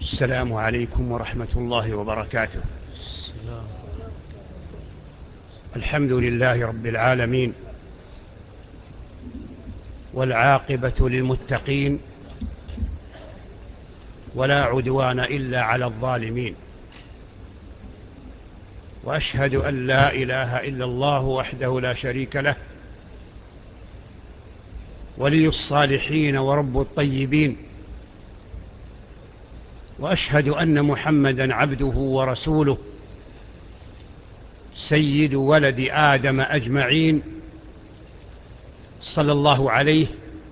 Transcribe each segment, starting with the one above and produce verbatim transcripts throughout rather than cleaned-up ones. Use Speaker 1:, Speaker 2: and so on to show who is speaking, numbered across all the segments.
Speaker 1: السلام عليكم ورحمة الله وبركاته. الحمد لله رب العالمين، والعاقبة للمتقين، ولا عدوان إلا على الظالمين، وأشهد أن لا إله إلا الله وحده لا شريك له، ولي الصالحين ورب الطيبين، وأشهد أن محمدا عبده ورسوله سيد ولد آدم أجمعين، صلى الله عليه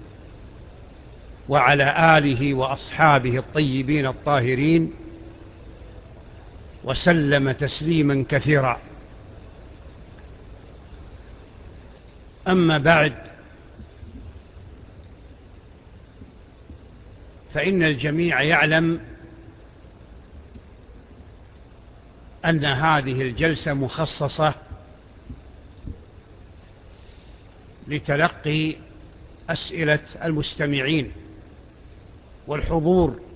Speaker 1: وعلى آله وأصحابه الطيبين الطاهرين، وسلم تسليما كثيرا. أما بعد، فإن الجميع يعلم أن هذه الجلسة مخصصة لتلقي أسئلة المستمعين والحضور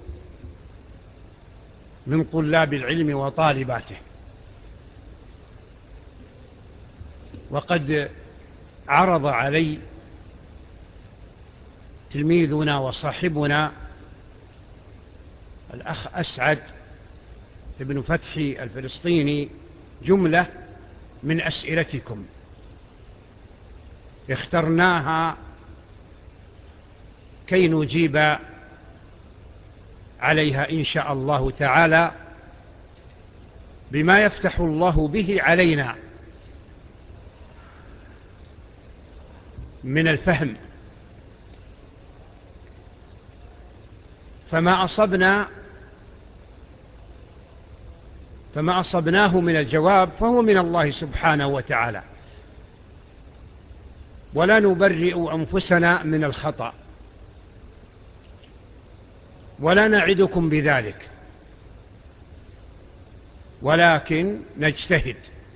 Speaker 1: من طلاب العلم وطالباته. وقد عرض علي تلميذنا وصاحبنا الأخ أسعد ابن فتحي الفلسطيني جملة من أسئلتكم، اخترناها كي نجيب عليها إن شاء الله تعالى بما يفتح الله به علينا من الفهم. فما أصبنا فما أصبناه من الجواب فهو من الله سبحانه وتعالى، ولا نبرئ أنفسنا من الخطأ، ولا نعدكم بذلك، ولكن نجتهد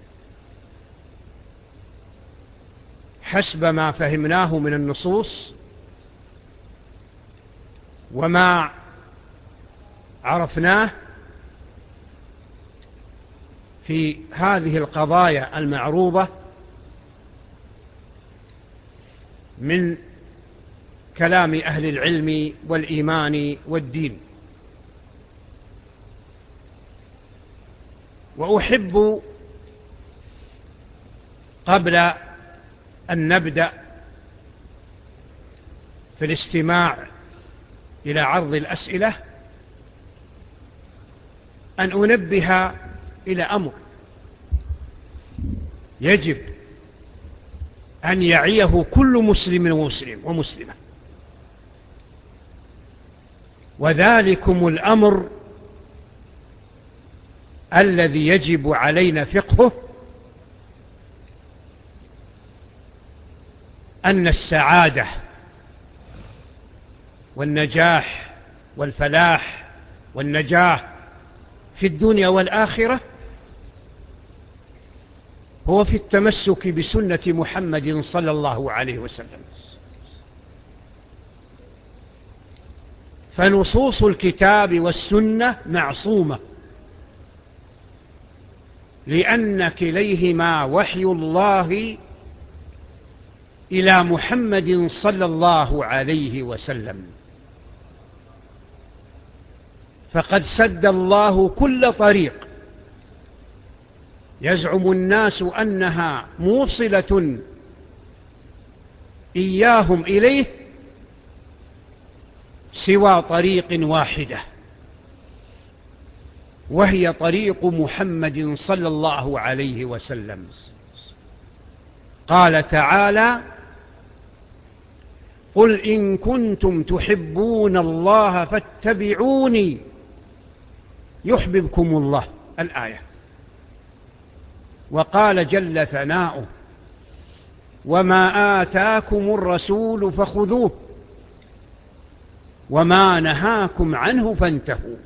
Speaker 1: حسب ما فهمناه من النصوص وما عرفناه في هذه القضايا المعروضة من كلام أهل العلم والإيمان والدين. وأحب قبل أن نبدأ في الاستماع إلى عرض الأسئلة أن أنبه إلى أمر يجب أن يعيه كل مسلم ومسلم ومسلمة، وذلكم الأمر الذي يجب علينا فقهه، أن السعادة والنجاح والفلاح والنجاح في الدنيا والآخرة هو في التمسك بسنة محمد صلى الله عليه وسلم. فنصوص الكتاب والسنة معصومة، لأن كليهما وحي الله إلى محمد صلى الله عليه وسلم. فقد سد الله كل طريق يزعم الناس أنها موصلة إياهم إليه سوى طريق واحدة، وهي طريق محمد صلى الله عليه وسلم. قال تعالى: قل إن كنتم تحبون الله فاتبعوني يحببكم الله، الآية. وقال جل ثناؤه: وما آتاكم الرسول فخذوه وما نهاكم عنه فانتهوا.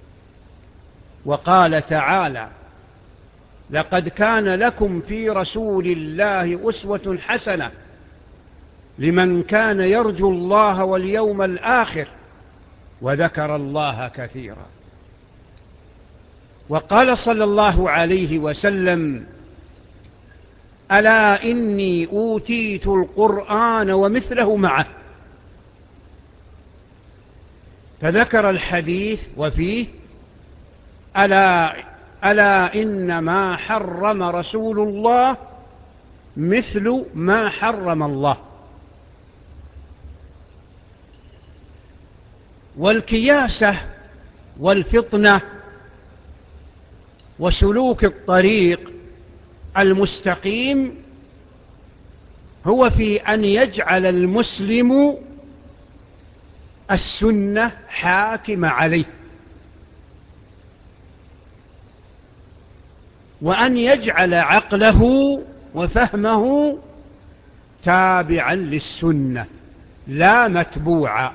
Speaker 1: وقال تعالى: لقد كان لكم في رسول الله أسوة حسنة لمن كان يرجو الله واليوم الآخر وذكر الله كثيرا. وقال صلى الله عليه وسلم: ألا إني أوتيت القرآن ومثله معه. فذكر الحديث وفيه: ألا, ألا إن ما حرم رسول الله مثل ما حرم الله. والكياسة والفطنة وسلوك الطريق المستقيم هو في أن يجعل المسلم السنة حاكمة عليه، وأن يجعل عقله وفهمه تابعا للسنة لا متبوعا.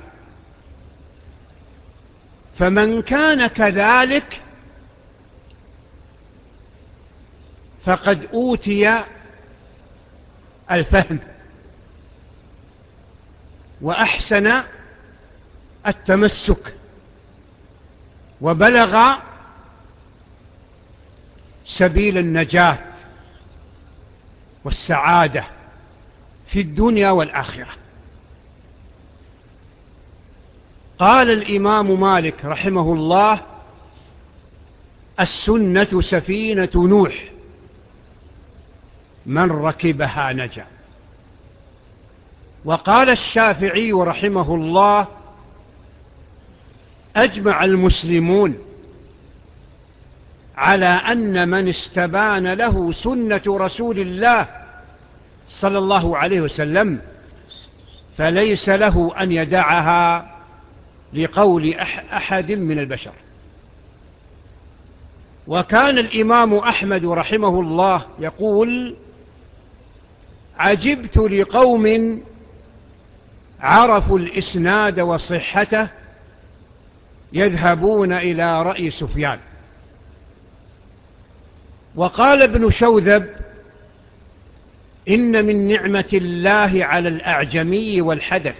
Speaker 1: فمن كان كذلك فقد أوتي الفهم وأحسن التمسك وبلغ سبيل النجاة والسعادة في الدنيا والآخرة. قال الإمام مالك رحمه الله: السنة سفينة نوح، من ركبها نجا. وقال الشافعي رحمه الله: أجمع المسلمون على أن من استبان له سنة رسول الله صلى الله عليه وسلم فليس له أن يدعها لقول أحد من البشر. وكان الإمام أحمد رحمه الله يقول: عجبت لقوم عرفوا الإسناد وصحته يذهبون إلى رأي سفيان. وقال ابن شوذب: إن من نعمة الله على الأعجمي والحدث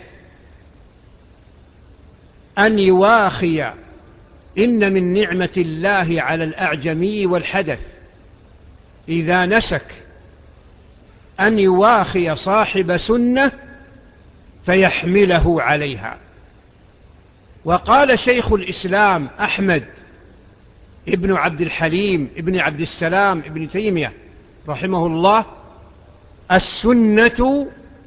Speaker 1: أن يواخي إن من نعمة الله على الأعجمي والحدث إذا نسك أن يواخي صاحب سنة فيحمله عليها. وقال شيخ الإسلام أحمد ابن عبد الحليم ابن عبد السلام ابن تيمية رحمه الله: السنة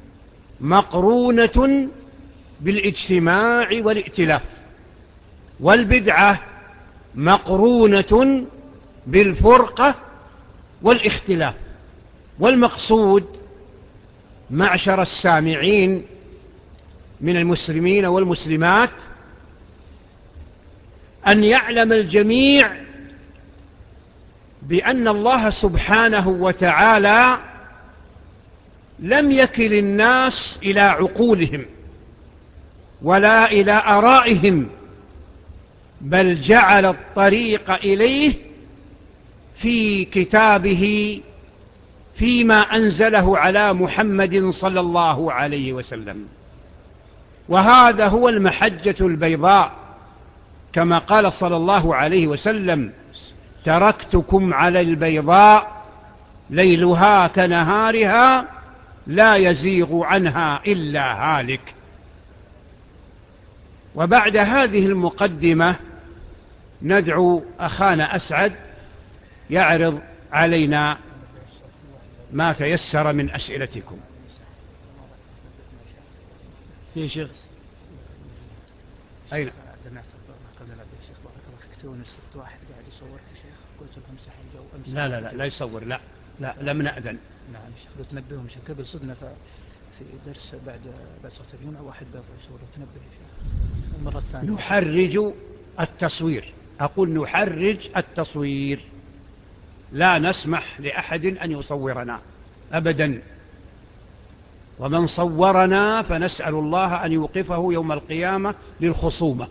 Speaker 1: مقرونة بالاجتماع والائتلاف، والبدعة مقرونة بالفرقة والاختلاف. والمقصود معشر السامعين من المسلمين والمسلمات أن يعلم الجميع بأن الله سبحانه وتعالى لم يكل الناس إلى عقولهم ولا إلى آرائهم، بل جعل الطريق إليه في كتابه فيما أنزله على محمد صلى الله عليه وسلم. وهذا هو المحجة البيضاء، كما قال صلى الله عليه وسلم: تركتكم على البيضاء ليلها كنهارها لا يزيغ عنها إلا هالك. وبعد هذه المقدمة ندعو أخانا أسعد يعرض علينا ما تيسر من أسئلتكم.
Speaker 2: في شيخ
Speaker 1: أين؟
Speaker 2: ست واحد قاعد يصور يا شيخ، قلت له امسح الجو امسح.
Speaker 1: لا لا لا لا يصور، لا لا لم نأذن.
Speaker 2: نعم شيخ، لو تنبههم شيخ قبل صدنا في درس بعد بعد صوت الجمعة واحد بيض يصور، لو تنبه يا شيخ. المرة الثانية
Speaker 1: نحرج التصوير، أقول نحرج التصوير، لا نسمح لأحد أن يصورنا أبدا. ومن صورنا فنسأل الله أن يوقفه يوم القيامة للخصومة.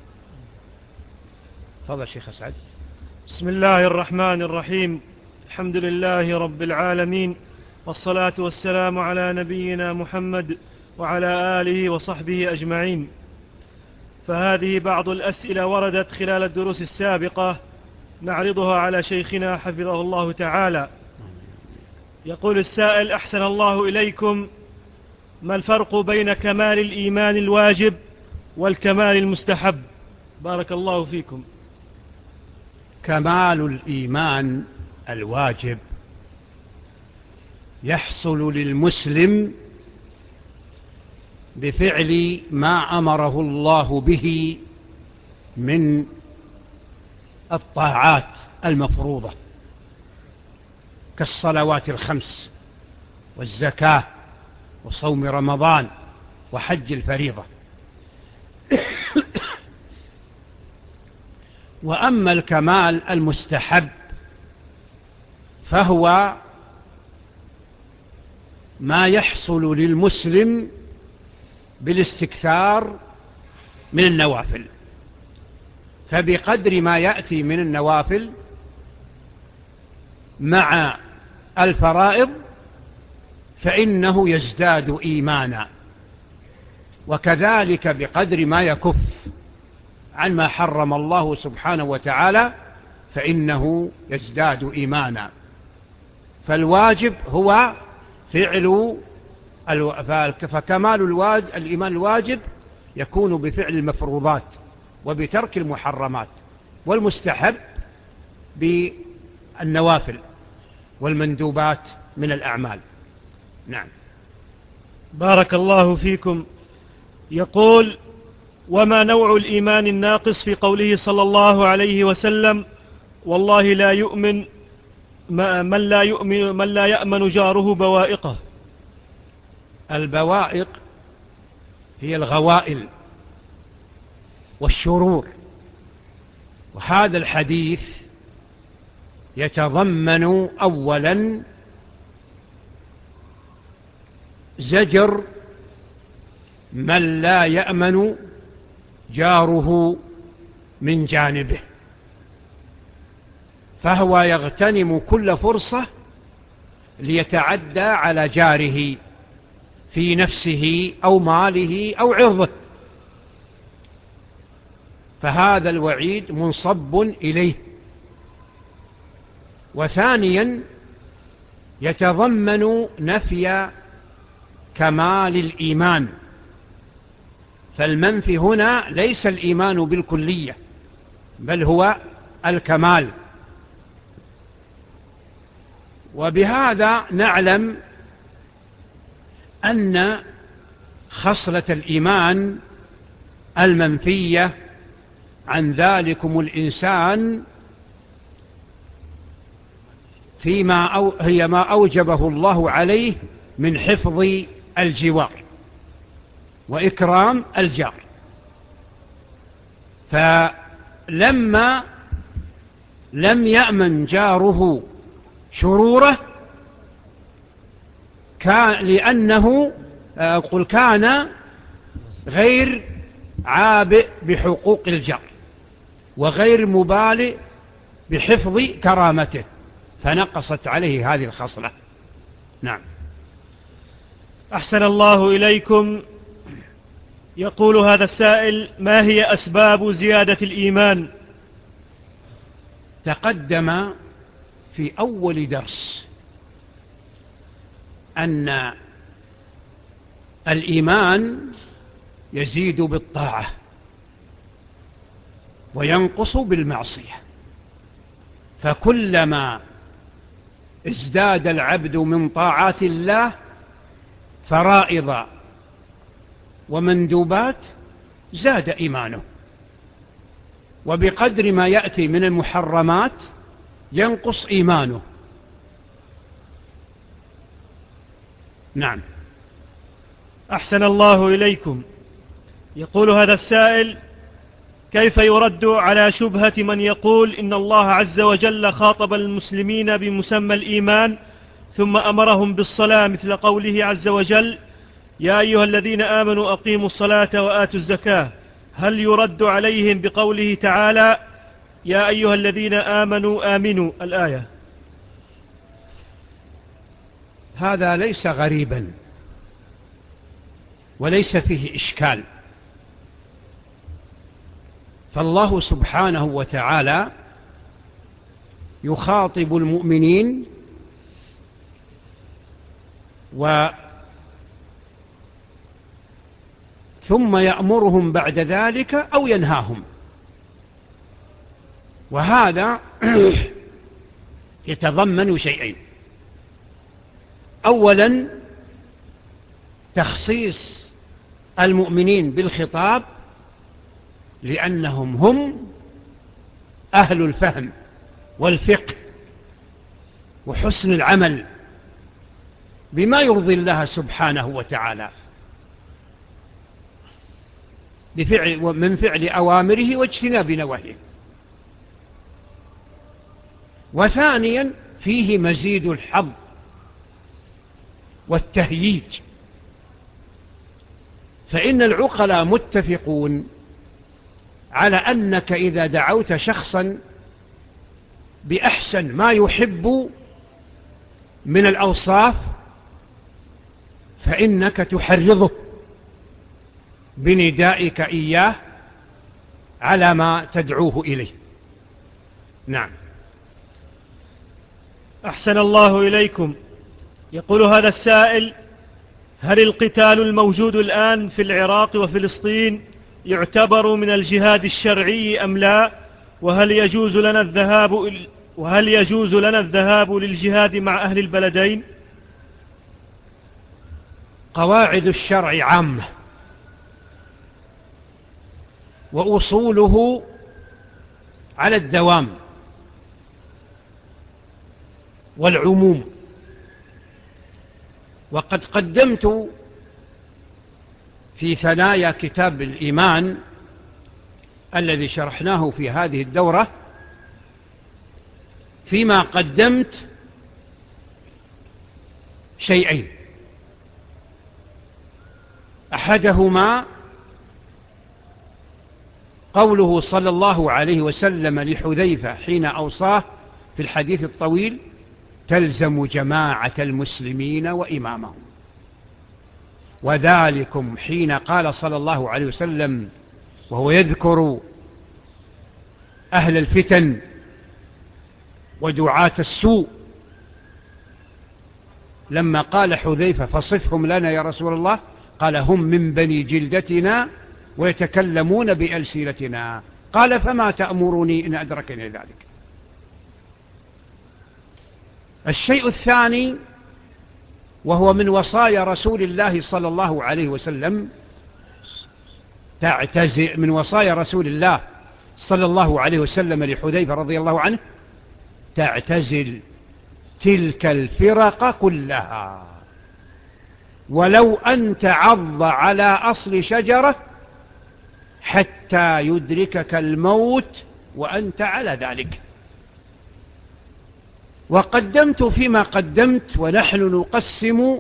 Speaker 1: تفضل شيخ أسعد.
Speaker 3: بسم الله الرحمن الرحيم. الحمد لله رب العالمين، والصلاة والسلام على نبينا محمد وعلى آله وصحبه أجمعين. فهذه بعض الأسئلة وردت خلال الدروس السابقة نعرضها على شيخنا حفظه الله تعالى. يقول السائل: أحسن الله إليكم، ما الفرق بين كمال الإيمان الواجب والكمال المستحب؟ بارك الله فيكم.
Speaker 1: كمال الإيمان الواجب يحصل للمسلم بفعل ما أمره الله به من الطاعات المفروضة كالصلوات الخمس والزكاة وصوم رمضان وحج الفريضة. وأما الكمال المستحب فهو ما يحصل للمسلم بالاستكثار من النوافل، فبقدر ما يأتي من النوافل مع الفرائض فإنه يزداد إيمانا، وكذلك بقدر ما يكف عن ما حرم الله سبحانه وتعالى فإنه يزداد إيمانا. فالواجب هو فعل فكمال الإيمان الواجب يكون بفعل المفروضات وبترك المحرمات، والمستحب بالنوافل والمندوبات من الأعمال. نعم.
Speaker 3: بارك الله فيكم. يقول: وما نوع الإيمان الناقص في قوله صلى الله عليه وسلم: والله لا يؤمن من لا يؤمن من لا يأمن جاره بوائقه؟
Speaker 1: البوائق هي الغوائل والشرور، وهذا الحديث يتضمن أولا زجر من لا يأمن جاره من جانبه، فهو يغتنم كل فرصة ليتعدى على جاره في نفسه أو ماله أو عرضه، فهذا الوعيد منصب إليه. وثانيا يتضمن نفي كمال الإيمان، فالمنفي هنا ليس الإيمان بالكلية بل هو الكمال. وبهذا نعلم أن خصلة الإيمان المنفية عن ذلكم الإنسان فيما أو هي ما أوجبه الله عليه من حفظ الجوار وإكرام الجار. فلما لم يأمن جاره شروره كان لأنه قل كان غير عابئ بحقوق الجار وغير مبالي بحفظ كرامته، فنقصت عليه هذه الخصلة. نعم.
Speaker 3: أحسن الله إليكم. يقول هذا السائل: ما هي أسباب زيادة الإيمان؟
Speaker 1: تقدم في أول درس أن الإيمان يزيد بالطاعة وينقص بالمعصية، فكلما ازداد العبد من طاعات الله فرائض ومندوبات زاد إيمانه، وبقدر ما يأتي من المحرمات ينقص إيمانه. نعم.
Speaker 3: أحسن الله إليكم. يقول هذا السائل: كيف يرد على شبهة من يقول إن الله عز وجل خاطب المسلمين بمسمى الإيمان ثم أمرهم بالصلاة مثل قوله عز وجل: يا أيها الذين آمنوا أقيموا الصلاة وآتوا الزكاة؟ هل يرد عليهم بقوله تعالى: يا أيها الذين آمنوا آمنوا الآية؟
Speaker 1: هذا ليس غريبا وليس فيه إشكال، فالله سبحانه وتعالى يخاطب المؤمنين و ثم يأمرهم بعد ذلك أو ينهاهم. وهذا يتضمن شيئين: أولا تخصيص المؤمنين بالخطاب لأنهم هم أهل الفهم والفقه وحسن العمل بما يرضي الله سبحانه وتعالى بفعل من فعل أوامره واجتناب نواهيه. وثانيا فيه مزيد الحظ والتهييج، فإن العقلاء متفقون على أنك إذا دعوت شخصا بأحسن ما يحب من الأوصاف فإنك تحرضه بندائك إياه على ما تدعوه إليه. نعم.
Speaker 3: أحسن الله إليكم. يقول هذا السائل: هل القتال الموجود الآن في العراق وفلسطين يعتبر من الجهاد الشرعي أم لا؟ وهل يجوز لنا الذهاب وهل يجوز لنا الذهاب للجهاد مع أهل البلدين؟
Speaker 1: قواعد الشرع عامة، وأصوله على الدوام والعموم. وقد قدمت في ثنايا كتاب الإيمان الذي شرحناه في هذه الدورة، فيما قدمت شيئين: أحدهما قوله صلى الله عليه وسلم لحذيفة حين أوصاه في الحديث الطويل: تلزم جماعة المسلمين وإمامهم. وذلكم حين قال صلى الله عليه وسلم وهو يذكر أهل الفتن ودعاة السوء، لما قال حذيفة: فصفهم لنا يا رسول الله، قال: هم من بني جلدتنا ويتكلمون بألسنتنا. قال: فما تأمرني إن أدركني ذلك؟ الشيء الثاني، وهو من وصايا رسول الله صلى الله عليه وسلم، تعتزل من وصايا رسول الله صلى الله عليه وسلم لحذيفة رضي الله عنه: تعتزل تلك الفرق كلها ولو أن تعض على أصل شجرة حتى يدركك الموت وأنت على ذلك. وقدمت فيما قدمت ونحن نقسم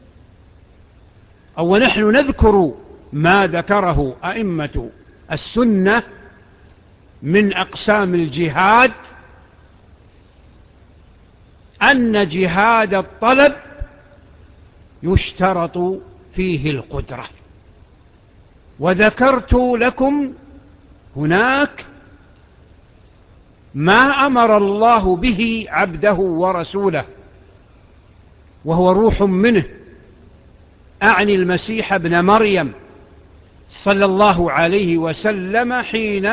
Speaker 1: أو ونحن نذكر ما ذكره أئمة السنة من أقسام الجهاد، أن جهاد الطلب يشترط فيه القدرة. وذكرت لكم هناك ما أمر الله به عبده ورسوله وهو روح منه، أعني المسيح ابن مريم صلى الله عليه وسلم حين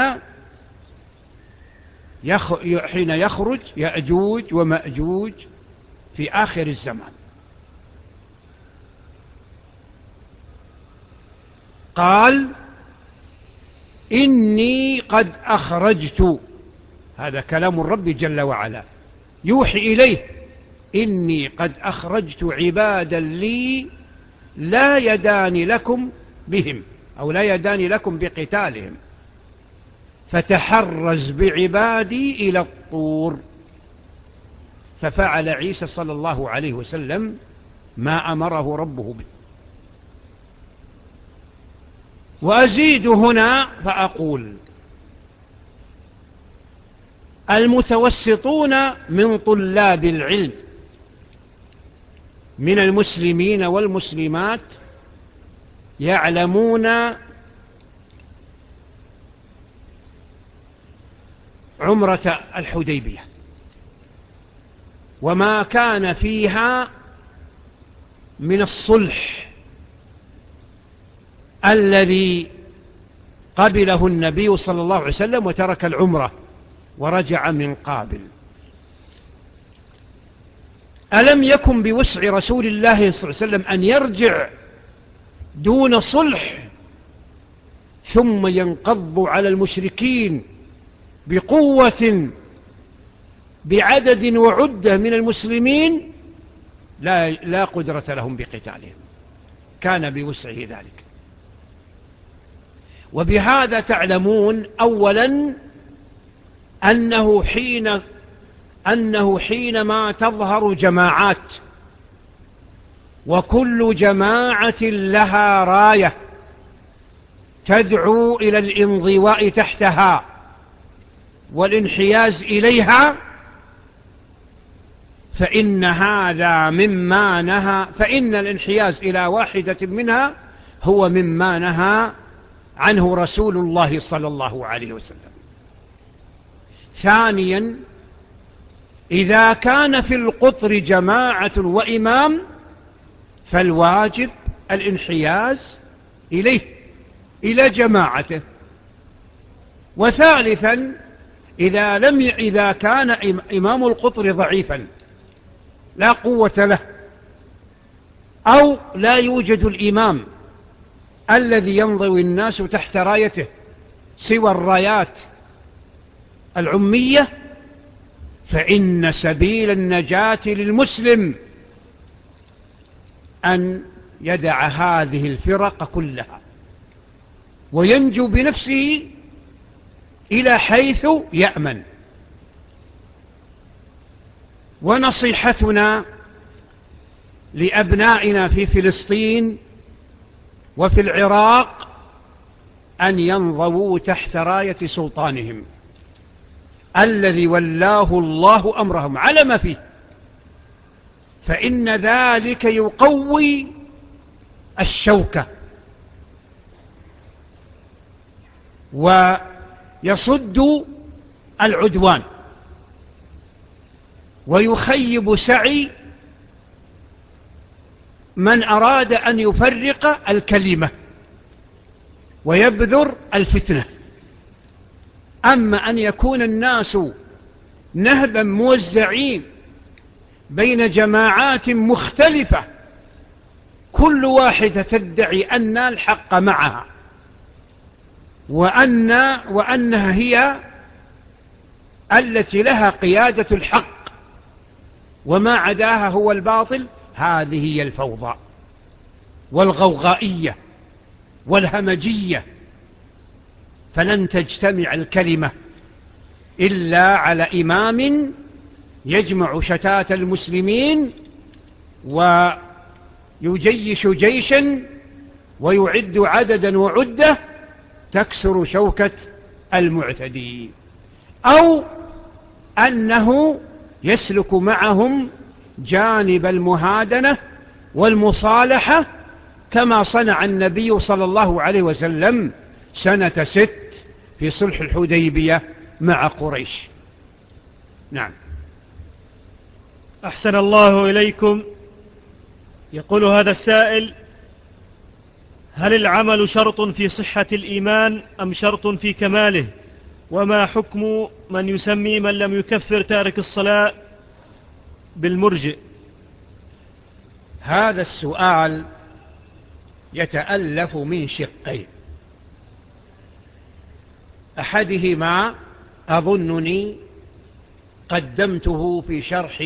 Speaker 1: حين يخرج يأجوج ومأجوج في آخر الزمان. قال: إني قد أخرجت، هذا كلام الرب جل وعلا يوحي إليه: إني قد أخرجت عبادا لي لا يدان لكم بهم أو لا يدان لكم بقتالهم، فتحرز بعبادي إلى الطور. ففعل عيسى صلى الله عليه وسلم ما أمره ربه به. وأزيد هنا فأقول: المتوسطون من طلاب العلم من المسلمين والمسلمات يعلمون عمرة الحديبية وما كان فيها من الصلح الذي قبله النبي صلى الله عليه وسلم وترك العمرة ورجع من قابل. ألم يكن بوسع رسول الله صلى الله عليه وسلم أن يرجع دون صلح ثم ينقض على المشركين بقوة بعدد وعدة من المسلمين؟ لا, لا قدرة لهم بقتالهم، كان بوسعه ذلك. وبهذا تعلمون أولا أنه حين أنه حينما تظهر جماعات وكل جماعة لها راية تدعو إلى الانضواء تحتها والانحياز إليها، فإن هذا مما نهى فإن الانحياز إلى واحدة منها هو مما نهى عنه رسول الله صلى الله عليه وسلم. ثانيا، إذا كان في القطر جماعة وإمام فالواجب الانحياز إليه إلى جماعته. وثالثا، إذا, لم ي... إذا كان إمام القطر ضعيفا لا قوة له أو لا يوجد الإمام الذي ينضوي الناس تحت رايته سوى الرايات العمية، فإن سبيل النجاة للمسلم أن يدع هذه الفرق كلها وينجو بنفسه إلى حيث يأمن. ونصيحتنا لأبنائنا في فلسطين وفي العراق أن ينضووا تحت راية سلطانهم الذي ولاه الله أمرهم على ما فيه، فإن ذلك يقوي الشوكة ويصد العدوان ويخيب سعي من أراد أن يفرق الكلمة ويبذر الفتنة. أما أن يكون الناس نهبا موزعين بين جماعات مختلفة كل واحدة تدعي أن الحق معها وأن وأنها هي التي لها قيادة الحق وما عداها هو الباطل، هذه هي الفوضى والغوغائية والهمجية. فلن تجتمع الكلمة إلا على إمام يجمع شتات المسلمين ويجيش جيشا ويعد عددا وعدة تكسر شوكة المعتدين، أو أنه يسلك معهم جانب المهادنة والمصالحة كما صنع النبي صلى الله عليه وسلم سنة ست في صلح الحديبية مع قريش. نعم.
Speaker 3: أحسن الله إليكم. يقول هذا السائل: هل العمل شرط في صحة الإيمان أم شرط في كماله؟ وما حكم من يسمي من لم يكفر تارك الصلاة بالمرجئ؟
Speaker 1: هذا السؤال يتألف من شقين، أحدهما أظنني قدمته في شرح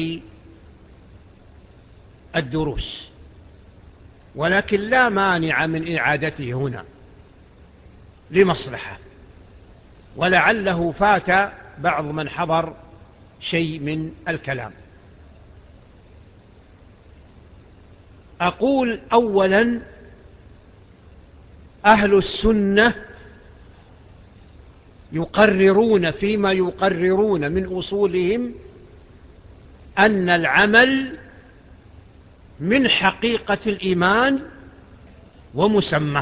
Speaker 1: الدروس، ولكن لا مانع من إعادته هنا لمصلحة، ولعله فات بعض من حضر شيء من الكلام. أقول أولا: أهل السنة يقررون فيما يقررون من أصولهم أن العمل من حقيقة الإيمان ومسمى،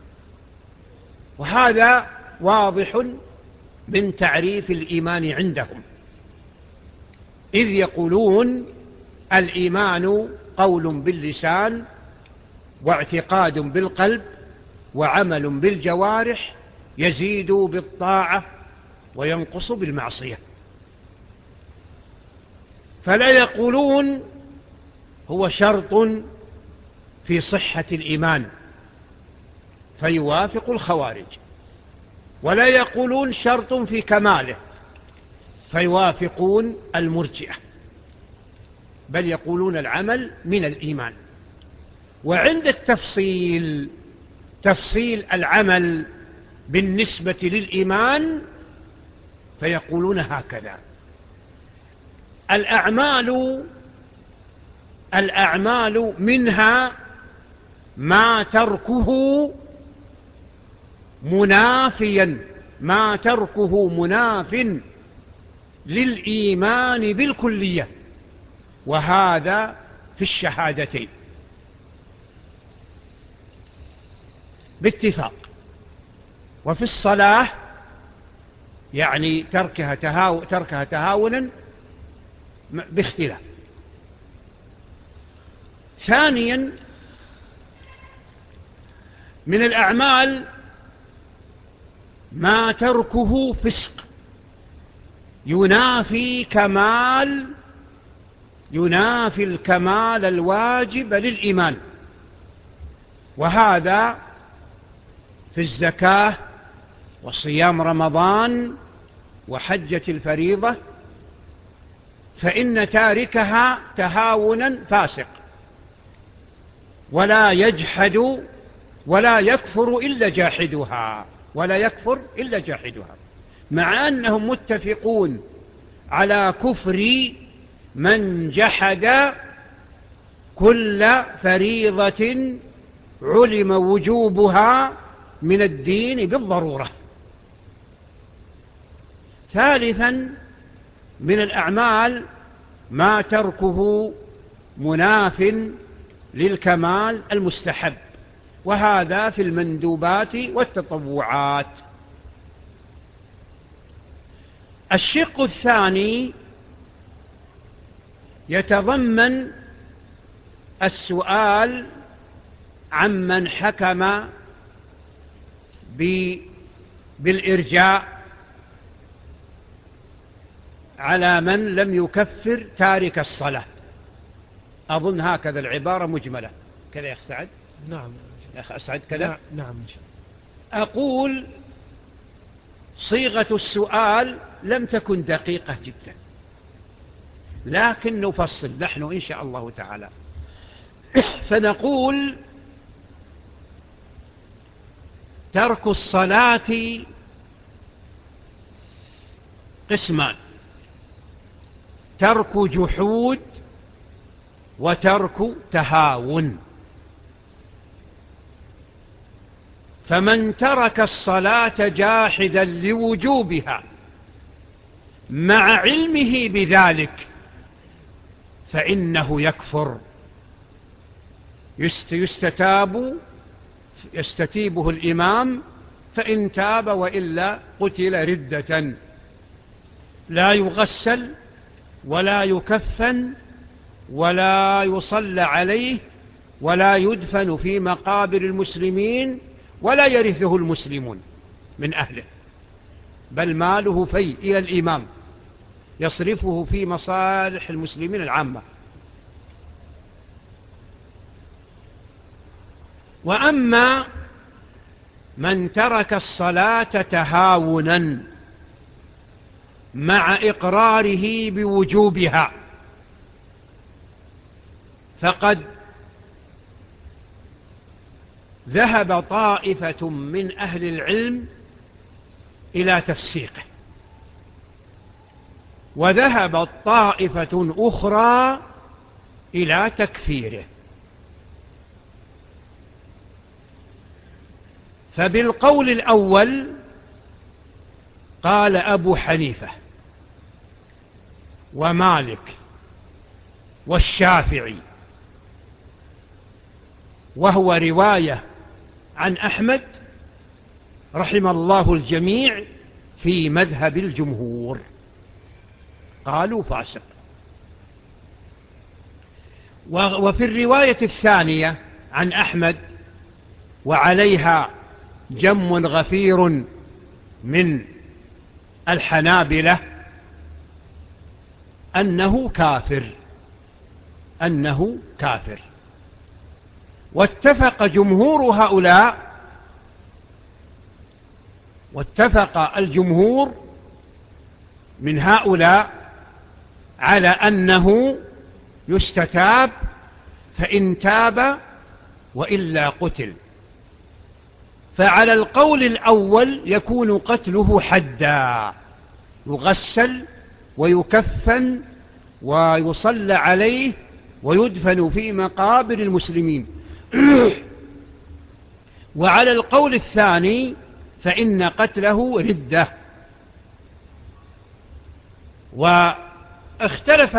Speaker 1: وهذا واضح من تعريف الإيمان عندهم، إذ يقولون الإيمان قول باللسان واعتقاد بالقلب وعمل بالجوارح، يزيد بالطاعة وينقص بالمعصية. فلا يقولون هو شرط في صحة الإيمان فيوافق الخوارج، ولا يقولون شرط في كماله فيوافقون المرجئة، بل يقولون العمل من الإيمان. وعند التفصيل تفصيل العمل بالنسبة للإيمان فيقولون هكذا: الأعمال الأعمال منها ما تركه منافيا ما تركه مناف للإيمان بالكلية، وهذا في الشهادتين باتفاق. وفي الصلاة يعني تركها, تهاو تركها تهاونا باختلاف. ثانيا، من الأعمال ما تركه فسق ينافي كمال ينافي الكمال الواجب للإيمان، وهذا في الزكاة وصيام رمضان وحجة الفريضة، فإن تاركها تهاونا فاسق ولا يجحد ولا يكفر إلا جاحدها ولا يكفر إلا جاحدها مع أنهم متفقون على كفر من جحد كل فريضة علم وجوبها من الدين بالضرورة. ثالثا، من الأعمال ما تركه مناف للكمال المستحب، وهذا في المندوبات والتطوعات. الشق الثاني يتضمن السؤال عمن حكم بالإرجاء على من لم يكفر تارك الصلاة. أظن هكذا العبارة مجملة كذا يا أخ سعد.
Speaker 3: نعم
Speaker 1: يا أخ أسعد كذا.
Speaker 3: نعم.
Speaker 1: أقول صيغة السؤال لم تكن دقيقة جدا، لكن نفصل نحن إن شاء الله تعالى. فنقول ترك الصلاة قسمان: ترك جحود وترك تهاون. فمن ترك الصلاة جاحدا لوجوبها مع علمه بذلك فإنه يكفر، يستتاب يستتيبه الإمام، فإن تاب وإلا قتل ردة، لا يغسل ولا يكفن ولا يصلى عليه ولا يدفن في مقابر المسلمين ولا يرثه المسلمون من أهله، بل ماله في إلى الإمام يصرفه في مصالح المسلمين العامة. وأما من ترك الصلاة تهاونا مع إقراره بوجوبها فقد ذهب طائفة من أهل العلم إلى تفسيقه، وذهبت طائفة أخرى إلى تكفيره. فبالقول الأول قال أبو حنيفة ومالك والشافعي، وهو رواية عن أحمد رحم الله الجميع في مذهب الجمهور، قالوا فاسق. وفي الرواية الثانية عن أحمد وعليها جم غفير من الحنابلة أنه كافر أنه كافر. واتفق جمهور هؤلاء واتفق الجمهور من هؤلاء على أنه يستتاب فإن تاب وإلا قتل. فعلى القول الأول يكون قتله حدا، يغسل ويكفن ويصلى عليه ويدفن في مقابر المسلمين. وعلى القول الثاني فإن قتله ردة. واختلف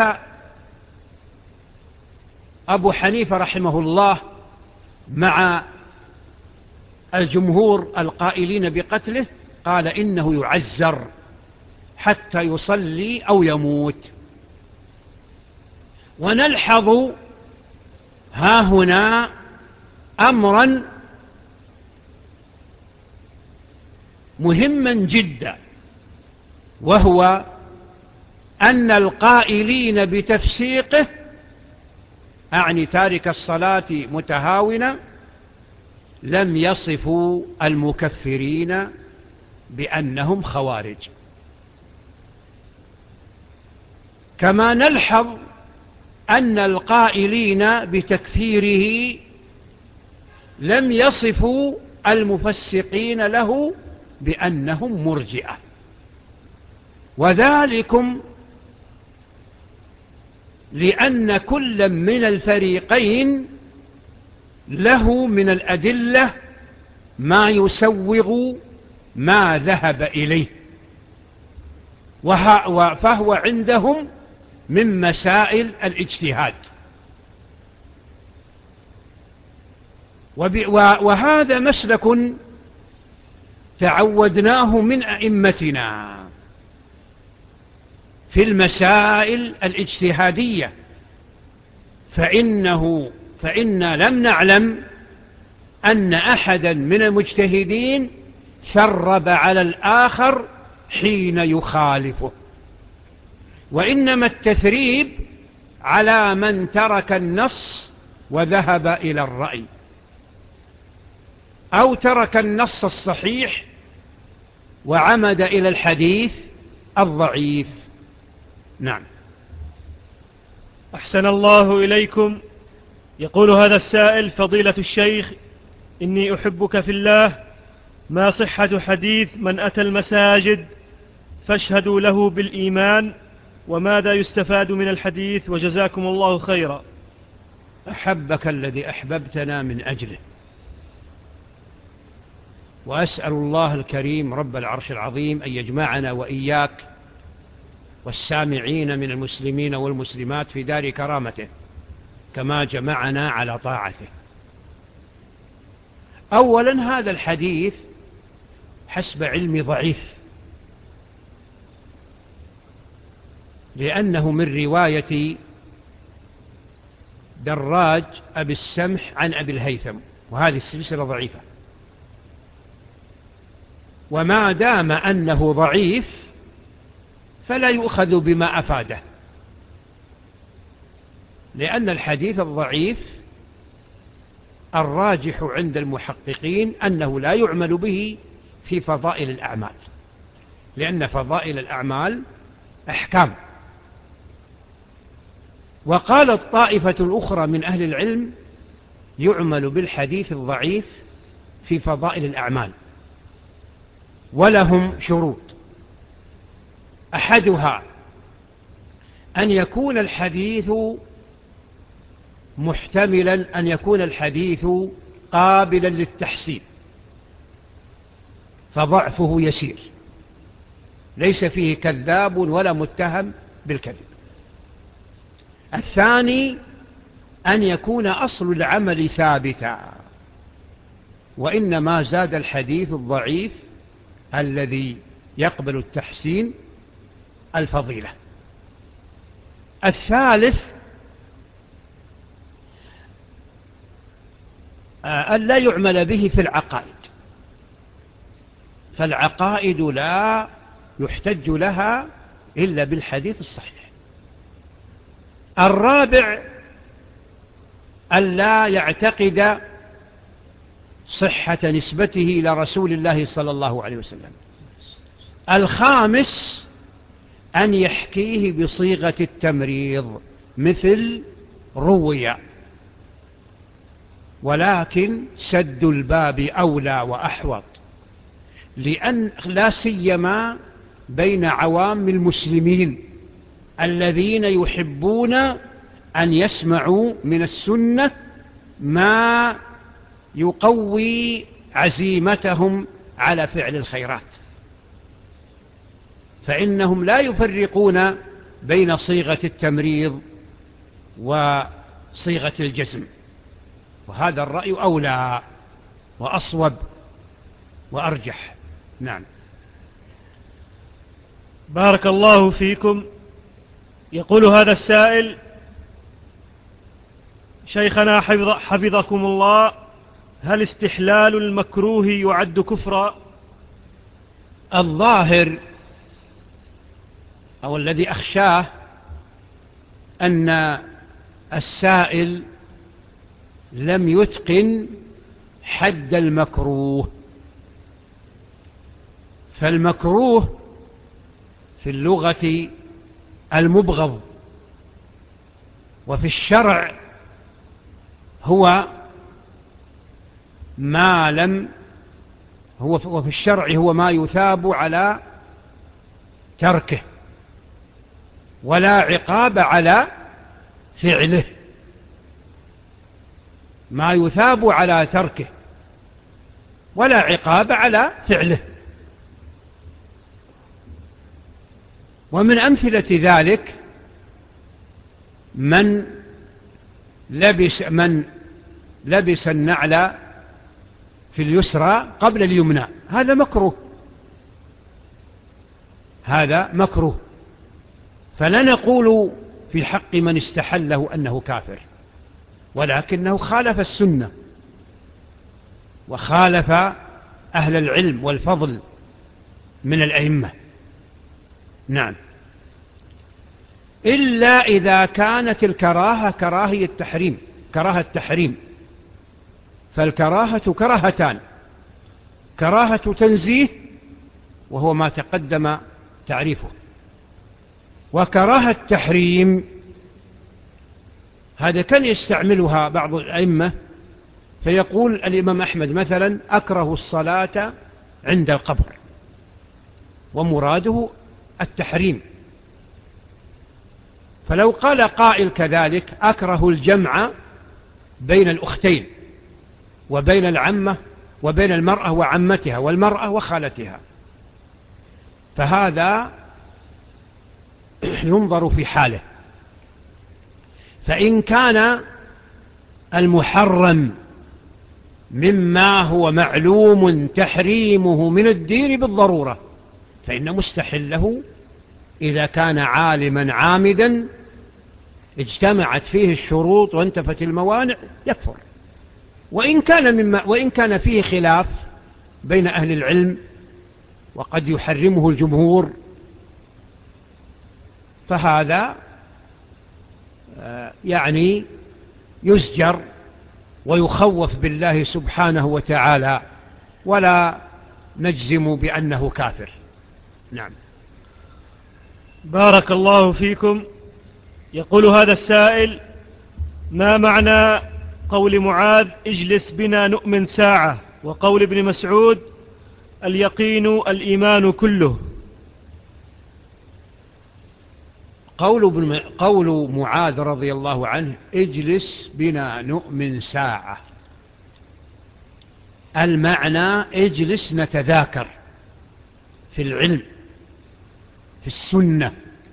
Speaker 1: أبو حنيفة رحمه الله مع الجمهور القائلين بقتله، قال إنه يعزر حتى يصلي أو يموت. ونلحظ ها هنا أمرا مهما جدا، وهو أن القائلين بتفسيقه أعني تارك الصلاة متهاونا لم يصفوا المكفرين بأنهم خوارج. كما نلحظ أن القائلين بتكفيره لم يصفوا المفسقين له بأنهم مرجئة. وذلكم لأن كل من الفريقين له من الأدلة ما يسوغ ما ذهب إليه، فهو عندهم من مسائل الاجتهاد. وهذا مسلك تعودناه من أئمتنا في المسائل الاجتهادية، فإنه فإنا لم نعلم أن أحدا من المجتهدين ثرب على الآخر حين يخالفه، وإنما التثريب على من ترك النص وذهب إلى الرأي، أو ترك النص الصحيح وعمد إلى الحديث الضعيف. نعم.
Speaker 3: أحسن الله إليكم. يقول هذا السائل: فضيلة الشيخ، إني أحبك في الله، ما صحة حديث من أتى المساجد فاشهدوا له بالإيمان، وماذا يستفاد من الحديث؟ وجزاكم الله خيرا.
Speaker 1: أحبك الذي أحببتنا من أجله، وأسأل الله الكريم رب العرش العظيم أن يجمعنا وإياك والسامعين من المسلمين والمسلمات في دار كرامته كما جمعنا على طاعته. أولا، هذا الحديث حسب علمي ضعيف، لأنه من رواية دراج أبي السمح عن أبي الهيثم، وهذه السلسلة ضعيفة. وما دام أنه ضعيف فلا يؤخذ بما أفاده، لأن الحديث الضعيف الراجح عند المحققين أنه لا يعمل به في فضائل الأعمال، لأن فضائل الأعمال أحكام. وقالت طائفة الأخرى من أهل العلم يعمل بالحديث الضعيف في فضائل الأعمال، ولهم شروط. أحدها أن يكون الحديث محتملا، أن يكون الحديث قابلا للتحسين فضعفه يسير، ليس فيه كذاب ولا متهم بالكذب. الثاني أن يكون أصل العمل ثابتا، وإنما زاد الحديث الضعيف الذي يقبل التحسين الفضيلة. الثالث أن لا يعمل به في العقائد، فالعقائد لا يحتج لها إلا بالحديث الصحيح. الرابع أن لا يعتقد صحة نسبته إلى رسول الله صلى الله عليه وسلم. الخامس أن يحكيه بصيغة التمريض مثل روي، ولكن سد الباب أولى وأحوط، لأن لا سيما بين عوام المسلمين الذين يحبون أن يسمعوا من السنة ما يقوي عزيمتهم على فعل الخيرات، فإنهم لا يفرقون بين صيغة التمريض وصيغة الجزم، وهذا الرأي أولى وأصوب وأرجح. نعم.
Speaker 3: بارك الله فيكم. يقول هذا السائل: شيخنا حفظ حفظكم الله، هل استحلال المكروه يعد كفرا؟
Speaker 1: الظاهر أو الذي أخشاه أن السائل لم يتقن حد المكروه، فالمكروه في اللغة المبغض، وفي الشرع هو ما لم هو وفي الشرع هو ما يثاب على تركه ولا عقاب على فعله، ما يثاب على تركه ولا عقاب على فعله. ومن أمثلة ذلك من لبس من لبس النعل في اليسرى قبل اليمنى، هذا مكروه، هذا مكروه، فلا نقول في حق من استحله أنه كافر، ولكنه خالف السنة وخالف أهل العلم والفضل من الأئمة. نعم. إلا إذا كانت الكراهة كراهية التحريم كراهة التحريم، فالكراهة كراهتان: كراهة تنزيه وهو ما تقدم تعريفه، وكراهة تحريم، هذا كان يستعملها بعض الأئمة، فيقول الإمام أحمد مثلا: أكره الصلاة عند القبر، ومراده التحريم. فلو قال قائل كذلك: أكره الجمع بين الأختين وبين العمة وبين المرأة وعمتها والمرأة وخالتها، فهذا ينظر في حاله. فإن كان المحرم مما هو معلوم تحريمه من الدين بالضرورة، فإن مستحله إذا كان عالما عامدا اجتمعت فيه الشروط وانتفت الموانع يكفر. وإن كان مما وإن كان فيه خلاف بين أهل العلم وقد يحرمه الجمهور، فهذا يعني يزجر ويخوف بالله سبحانه وتعالى، ولا نجزم بأنه كافر. نعم.
Speaker 3: بارك الله فيكم. يقول هذا السائل: ما معنى قول معاذ اجلس بنا نؤمن ساعة، وقول ابن مسعود اليقين الإيمان كله؟
Speaker 1: قول, قول معاذ رضي الله عنه اجلس بنا نؤمن ساعة، المعنى اجلس نتذاكر في العلم في السنة،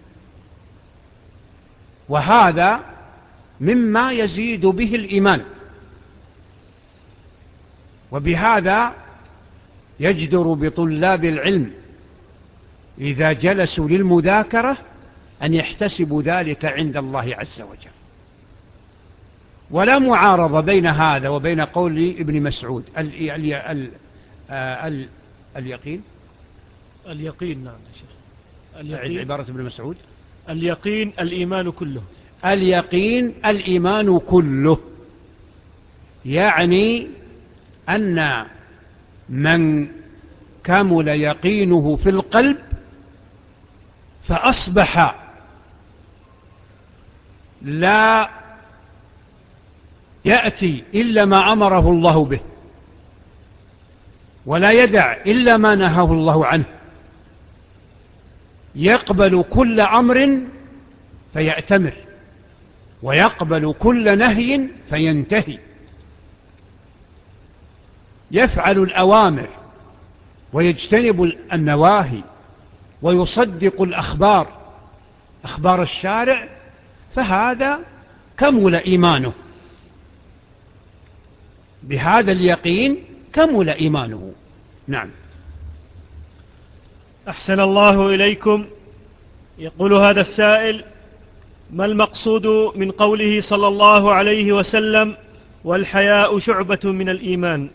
Speaker 1: وهذا مما يزيد به الإيمان، وبهذا يجدر بطلاب العلم إذا جلسوا للمذاكرة أن يحتسبوا ذلك عند الله عز وجل. ولا معارضة بين هذا وبين قول ابن مسعود. ال ال ال ال اليقين
Speaker 3: اليقين نعم يا شيخ.
Speaker 1: اليقين عبارة ابن مسعود.
Speaker 3: اليقين الإيمان كله.
Speaker 1: اليقين الإيمان كله، يعني أن من كمل يقينه في القلب فأصبح لا يأتي إلا ما أمره الله به، ولا يدع إلا ما نهاه الله عنه، يقبل كل أمر فيأتمر، ويقبل كل نهي فينتهي، يفعل الأوامر ويجتنب النواهي، ويصدق الأخبار أخبار الشارع، فهذا كمل إيمانه. بهذا اليقين كمل إيمانه. نعم.
Speaker 3: أحسن الله إليكم. يقول هذا السائل: ما المقصود من قوله صلى الله عليه وسلم: والحياء شعبة من الإيمان؟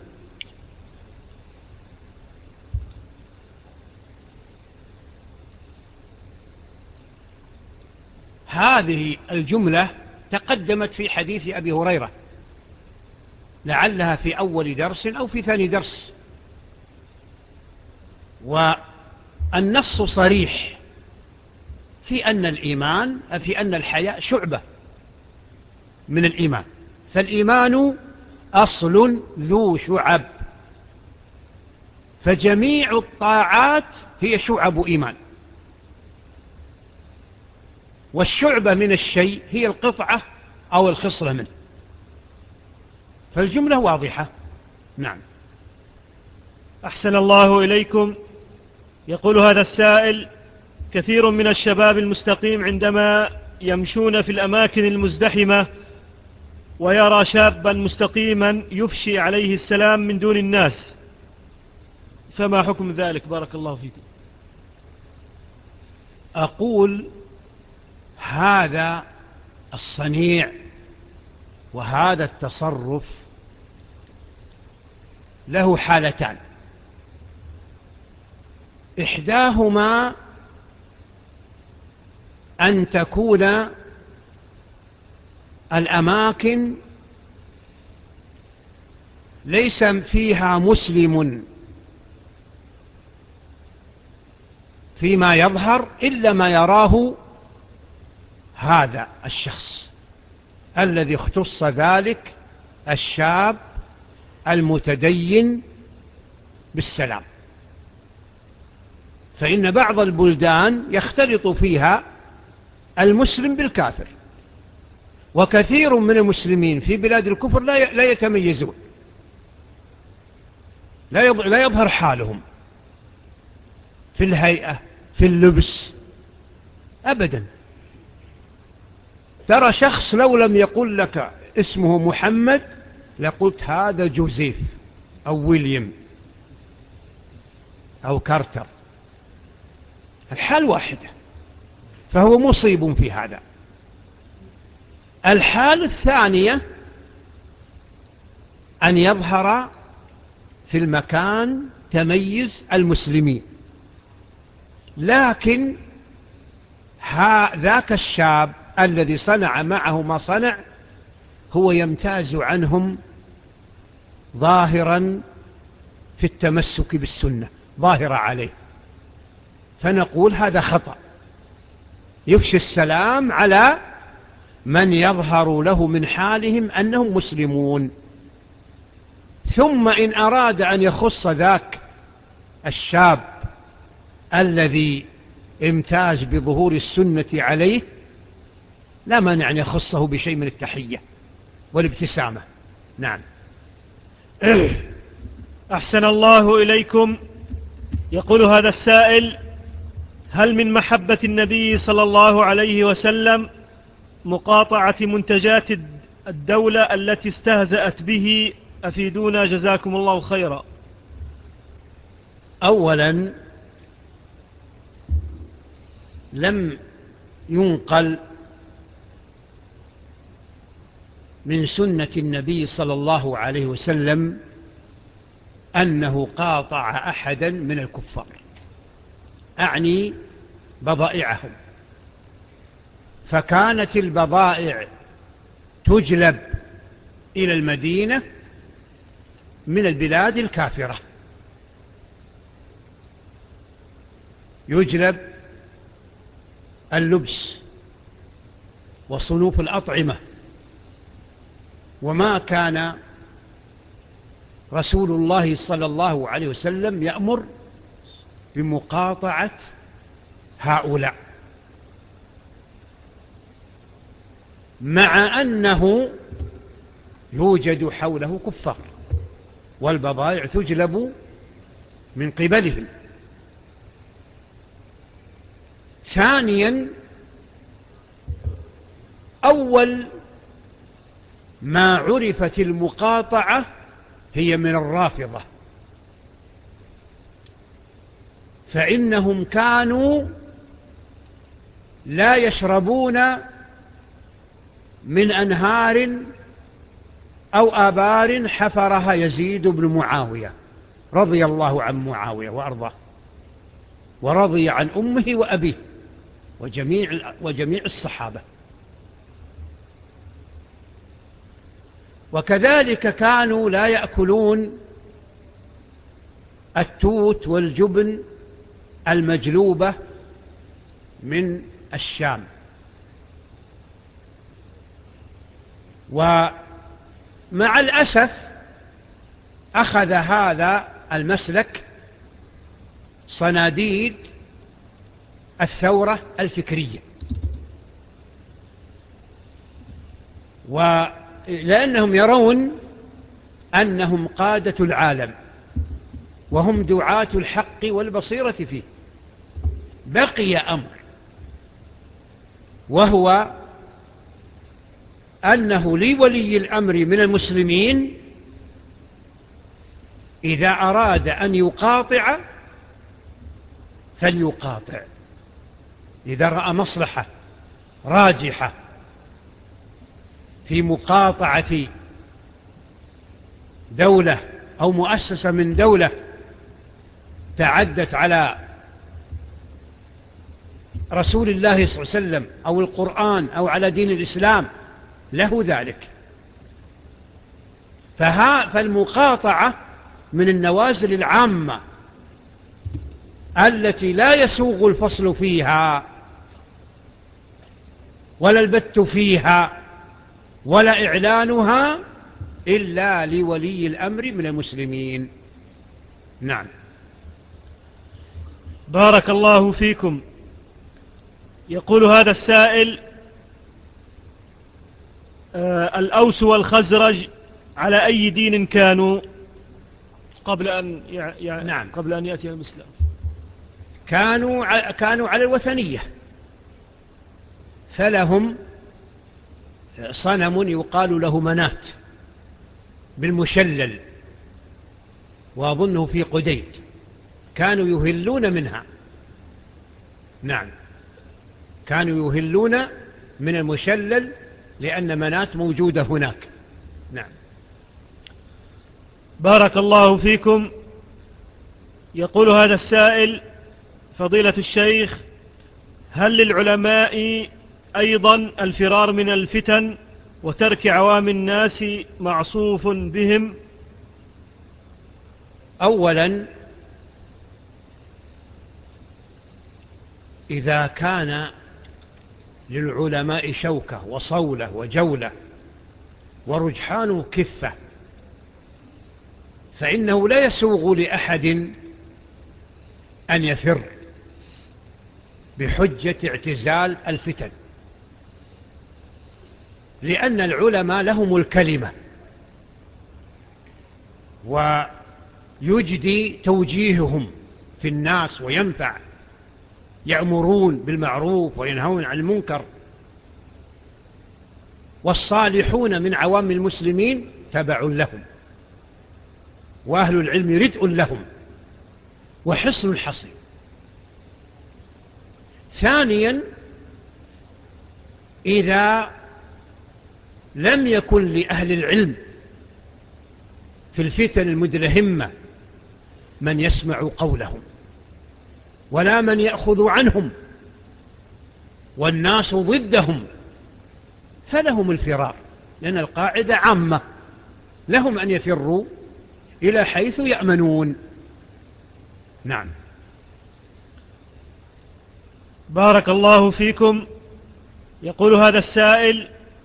Speaker 1: هذه الجملة تقدمت في حديث أبي هريرة، لعلها في أول درس أو في ثاني درس، والنص صريح في أن الإيمان في أن الحياء شعبة من الإيمان، فالإيمان أصل ذو شعب، فجميع الطاعات هي شعب إيمان، والشعبة من الشيء هي القطعة أو الخصلة منه، فالجملة واضحة. نعم.
Speaker 3: أحسن الله إليكم. يقول هذا السائل: كثير من الشباب المستقيم عندما يمشون في الأماكن المزدحمة ويرى شابا مستقيما يفشي عليه السلام من دون الناس، فما حكم ذلك؟ بارك الله فيكم.
Speaker 1: أقول هذا الصنيع وهذا التصرف له حالتان: إحداهما أن تكون الأماكن ليس فيها مسلم فيما يظهر إلا ما يراه هذا الشخص الذي اختص ذلك الشاب المتدين بالسلام، فإن بعض البلدان يختلط فيها المسلم بالكافر، وكثير من المسلمين في بلاد الكفر لا يتميزون، لا يظهر حالهم في الهيئة في اللبس أبدا. ترى شخص لو لم يقل لك اسمه محمد لقلت هذا جوزيف أو ويليام أو كارتر، الحال واحدة، فهو مصيب في هذا. الحال الثانية أن يظهر في المكان تميز المسلمين، لكن ذاك الشاب الذي صنع معه ما صنع هو يمتاز عنهم ظاهرا في التمسك بالسنة، ظاهرة عليه، فنقول هذا خطأ، يفشي السلام على من يظهر له من حالهم أنهم مسلمون. ثم إن أراد أن يخص ذاك الشاب الذي امتاز بظهور السنة عليه لا مانع أن يخصه بشيء من التحية والابتسامة. نعم.
Speaker 3: أحسن الله إليكم. يقول هذا السائل: هل من محبة النبي صلى الله عليه وسلم مقاطعة منتجات الدولة التي استهزأت به؟ أفيدونا جزاكم الله خيرا.
Speaker 1: أولا لم ينقل من سنة النبي صلى الله عليه وسلم أنه قاطع أحدا من الكفار، أعني بضائعهم، فكانت البضائع تجلب إلى المدينة من البلاد الكافرة، يجلب اللبس وصنوف الأطعمة، وما كان رسول الله صلى الله عليه وسلم يأمر بمقاطعة هؤلاء، مع أنه يوجد حوله كفار والبضائع تجلب من قبلهم. ثانيا، أول ما عرفت المقاطعة هي من الرافضة، فإنهم كانوا لا يشربون من أنهار أو آبار حفرها يزيد بن معاوية رضي الله عن معاوية وأرضاه، ورضي عن أمه وأبيه وجميع, وجميع الصحابة. وكذلك كانوا لا يأكلون التوت والجبن المجلوبة من الشام. ومع الأسف أخذ هذا المسلك صناديد الثورة الفكرية، ولأنهم يرون أنهم قادة العالم وهم دعاة الحق والبصيرة فيه. بقي أمر، وهو أنه لولي الأمر من المسلمين إذا أراد أن يقاطع فليقاطع، إذا رأى مصلحة راجحة في مقاطعة دولة أو مؤسسة من دولة تعدت على رسول الله صلى الله عليه وسلم أو القرآن أو على دين الإسلام، له ذلك. فها فالمقاطعة من النوازل العامة التي لا يسوغ الفصل فيها ولا البت فيها ولا إعلانها إلا لولي الأمر من المسلمين. نعم.
Speaker 3: بارك الله فيكم. يقول هذا السائل: آه الأوس والخزرج على أي دين كانوا قبل أن يعني
Speaker 1: نعم.
Speaker 3: قبل أن يأتي الإسلام؟
Speaker 1: كانوا كانوا على الوثنية، فلهم صنم يقال له منات بالمشلل، وأظنه في قديد، كانوا يهلون منها. نعم، كانوا يهلون من المشلل لأن منات موجودة هناك. نعم.
Speaker 3: بارك الله فيكم. يقول هذا السائل: فضيلة الشيخ، هل للعلماء أيضا الفرار من الفتن وترك عوام الناس معصوف بهم؟
Speaker 1: أولا، إذا كان للعلماء شوكة وصولة وجولة ورجحان كفة، فإنه لا يسوغ لأحد أن يفر بحجة اعتزال الفتن، لأن العلماء لهم الكلمة ويجدي توجيههم في الناس وينفع، يأمرون بالمعروف وينهون عن المنكر، والصالحون من عوام المسلمين تبع لهم، وأهل العلم ردء لهم وحصن الحصين. ثانيا، إذا لم يكن لأهل العلم في الفتن المدلهمة من يسمع قولهم ولا من يأخذ عنهم، والناس ضدهم، فلهم الفرار، لأن القاعدة عامة، لهم أن يفروا إلى حيث يأمنون. نعم.
Speaker 3: بارك الله فيكم. يقول هذا السائل: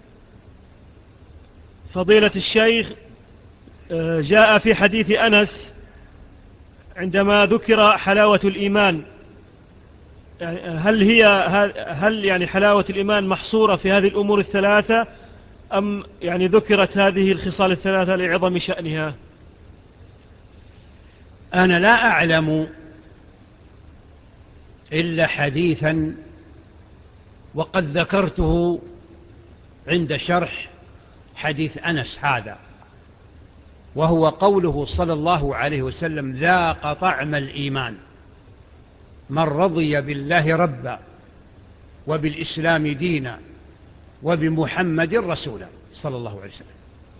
Speaker 3: فضيلة الشيخ، جاء في حديث أنس عندما ذكر حلاوة الإيمان، هل هي هل يعني حلاوة الإيمان محصورة في هذه الأمور الثلاثة، أم يعني ذكرت هذه الخصال الثلاثة لعظم شأنها؟
Speaker 1: أنا لا أعلم إلا حديثا وقد ذكرته عند شرح حديث أنس هذا، وهو قوله صلى الله عليه وسلم: ذاق طعم الإيمان من رضي بالله ربا وبالإسلام دينا وبمحمد رسولا صلى الله عليه وسلم.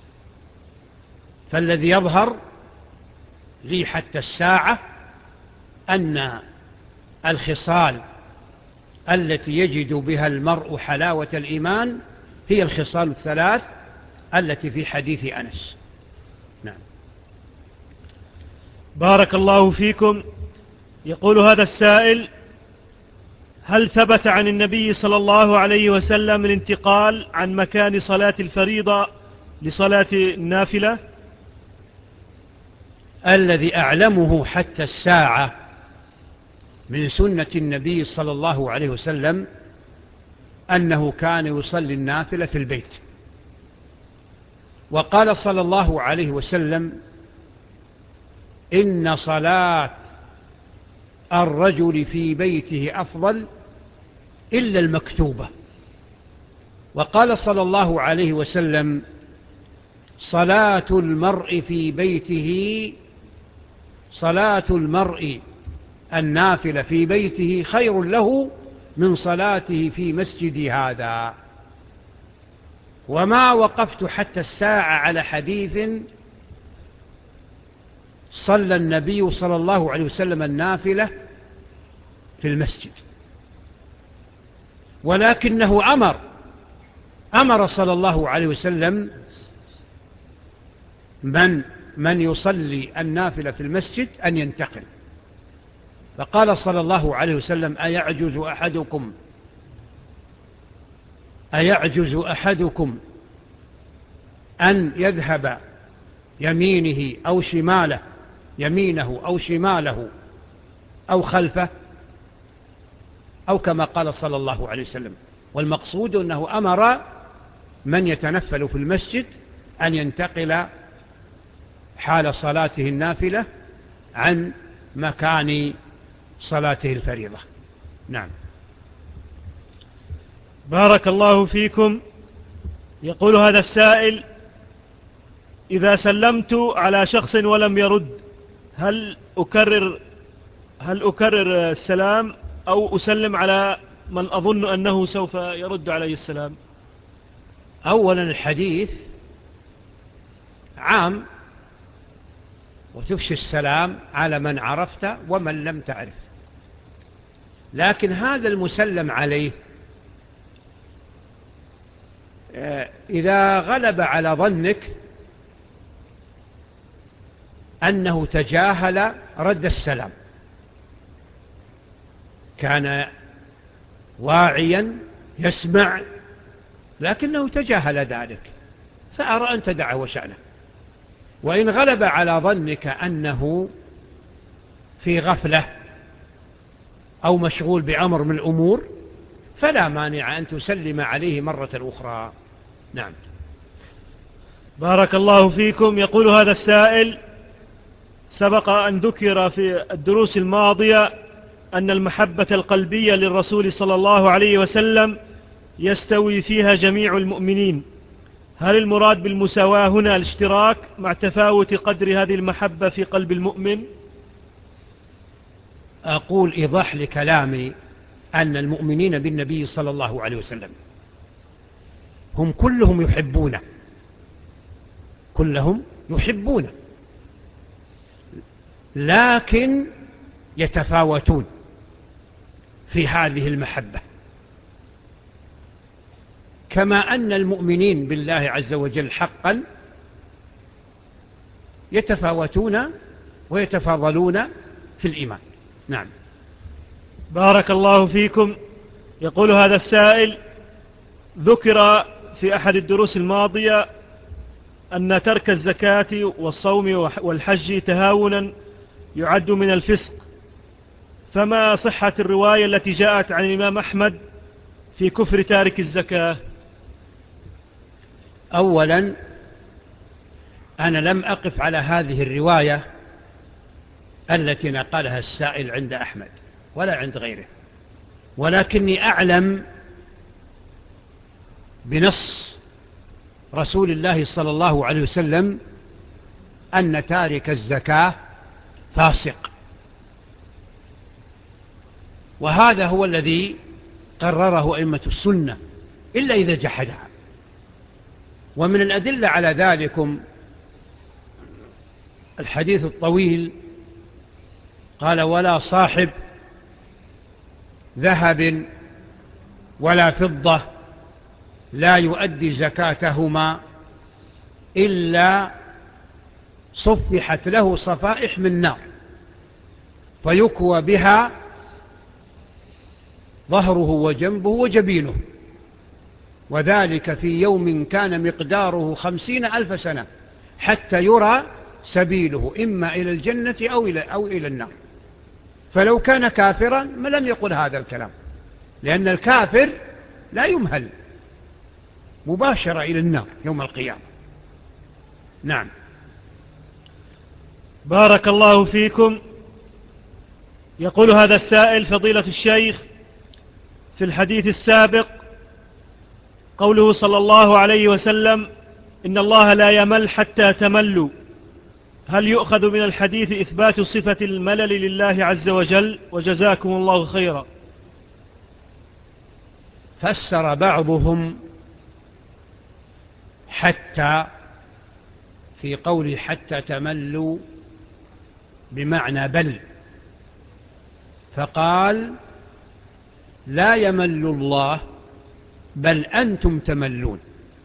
Speaker 1: فالذي يظهر لي حتى الساعة أن الخصال التي يجد بها المرء حلاوة الإيمان هي الخصال الثلاث التي في حديث أنس. نعم.
Speaker 3: بارك الله فيكم. يقول هذا السائل: هل ثبت عن النبي صلى الله عليه وسلم الانتقال عن مكان صلاة الفريضة لصلاة النافلة؟
Speaker 1: الذي أعلمه حتى الساعة من سنة النبي صلى الله عليه وسلم أنه كان يصلي النافلة في البيت، وقال صلى الله عليه وسلم: إن صلاة الرجل في بيته أفضل إلا المكتوبة. وقال صلى الله عليه وسلم: صلاة المرء في بيته صلاة المرء النافلة في بيته خير له من صلاته في مسجد هذا. وما وقفت حتى الساعة على حديث صلى النبي صلى الله عليه وسلم النافلة في المسجد، ولكنه أمر أمر صلى الله عليه وسلم من من يصلي النافلة في المسجد أن ينتقل، فقال صلى الله عليه وسلم: أيعجز أحدكم أيعجز أحدكم أن يذهب يمينه أو شماله يمينه أو شماله أو خلفه، أو كما قال صلى الله عليه وسلم. والمقصود أنه أمر من يتنفل في المسجد أن ينتقل حال صلاته النافلة عن مكان صلاته الفريضة. نعم.
Speaker 3: بارك الله فيكم. يقول هذا السائل: إذا سلمت على شخص ولم يرد، هل أكرر هل أكرر السلام أو أسلم على من أظن أنه سوف يرد علي السلام؟
Speaker 1: أولا الحديث عام، وتفشي السلام على من عرفت ومن لم تعرف، لكن هذا المسلم عليه إذا غلب على ظنك أنه تجاهل رد السلام، كان واعيا يسمع لكنه تجاهل ذلك، فأرى أن تدعه وشأنه. وإن غلب على ظنك أنه في غفلة أو مشغول بأمر من الأمور فلا مانع أن تسلم عليه مرة أخرى. نعم.
Speaker 3: بارك الله فيكم. يقول هذا السائل: سبق أن ذكر في الدروس الماضية أن المحبة القلبية للرسول صلى الله عليه وسلم يستوي فيها جميع المؤمنين، هل المراد بالمساواة هنا الاشتراك مع تفاوت قدر هذه المحبة في قلب المؤمن؟
Speaker 1: أقول إيضاح لكلامي أن المؤمنين بالنبي صلى الله عليه وسلم هم كلهم يحبونه، كلهم يحبونه، لكن يتفاوتون في هذه المحبة، كما أن المؤمنين بالله عز وجل حقا يتفاوتون ويتفاضلون في الإيمان. نعم.
Speaker 3: بارك الله فيكم. يقول هذا السائل: ذكر في أحد الدروس الماضية أن ترك الزكاة والصوم والحج تهاونا يعد من الفسق، فما صحة الرواية التي جاءت عن الإمام أحمد في كفر تارك الزكاة؟
Speaker 1: أولا، أنا لم أقف على هذه الرواية التي نقلها السائل عند أحمد ولا عند غيره، ولكني أعلم بنص رسول الله صلى الله عليه وسلم أن تارك الزكاة فاسق، وهذا هو الذي قرره أئمة السنة إلا إذا جحدها. ومن الأدلة على ذلكم الحديث الطويل، قال: ولا صاحب ذهب ولا فضة لا يؤدي زكاتهما إلا صفحت له صفائح من نار فيكوى بها ظهره وجنبه وجبينه، وذلك في يوم كان مقداره خمسين ألف سنة حتى يرى سبيله إما إلى الجنة أو إلى, أو إلى النار. فلو كان كافرا ما لم يقل هذا الكلام، لأن الكافر لا يمهل، مباشرة إلى النار يوم القيامة. نعم.
Speaker 3: بارك الله فيكم. يقول هذا السائل: فضيلة الشيخ، في الحديث السابق قوله صلى الله عليه وسلم: إن الله لا يمل حتى تملوا، هل يؤخذ من الحديث إثبات صفة الملل لله عز وجل؟ وجزاكم الله خيرا.
Speaker 1: فسر بعضهم حتى في قوله حتى تملوا بمعنى بل، فقال: لا يمل الله بل أنتم تملون.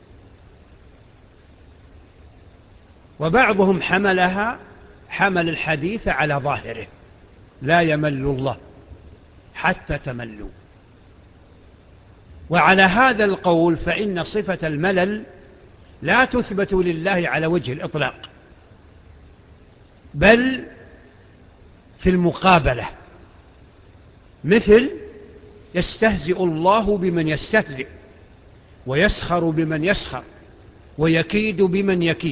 Speaker 1: وبعضهم حملها حمل الحديث على ظاهره: لا يمل الله حتى تملوا. وعلى هذا القول فإن صفة الملل لا تثبت لله على وجه الإطلاق، بل في المقابلة، مثل يستهزئ الله بمن يستهزئ، ويسخر بمن يسخر، ويكيد بمن يكيد.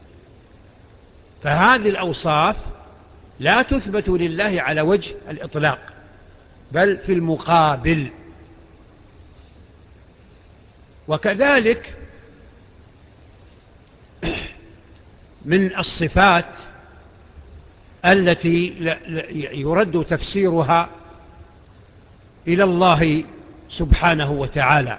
Speaker 1: فهذه الأوصاف لا تثبت لله على وجه الإطلاق، بل في المقابل. وكذلك من الصفات التي يرد تفسيرها إلى الله سبحانه وتعالى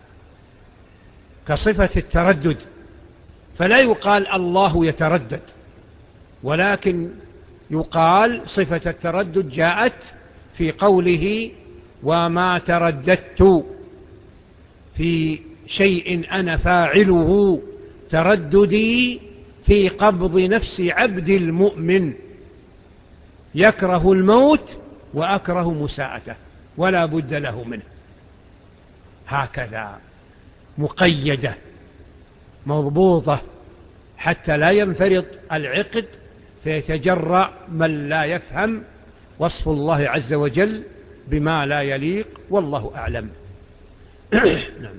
Speaker 1: كصفة التردد، فلا يقال الله يتردد، ولكن يقال صفة التردد جاءت في قوله: وما ترددت في شيء أنا فاعله ترددي في قبض نفس عبد المؤمن، يكره الموت وأكره مساءته ولا بد له منه. هكذا مقيدة مضبوطة حتى لا ينفرط العقد فيتجرأ من لا يفهم وصف الله عز وجل بما لا يليق، والله أعلم. نعم.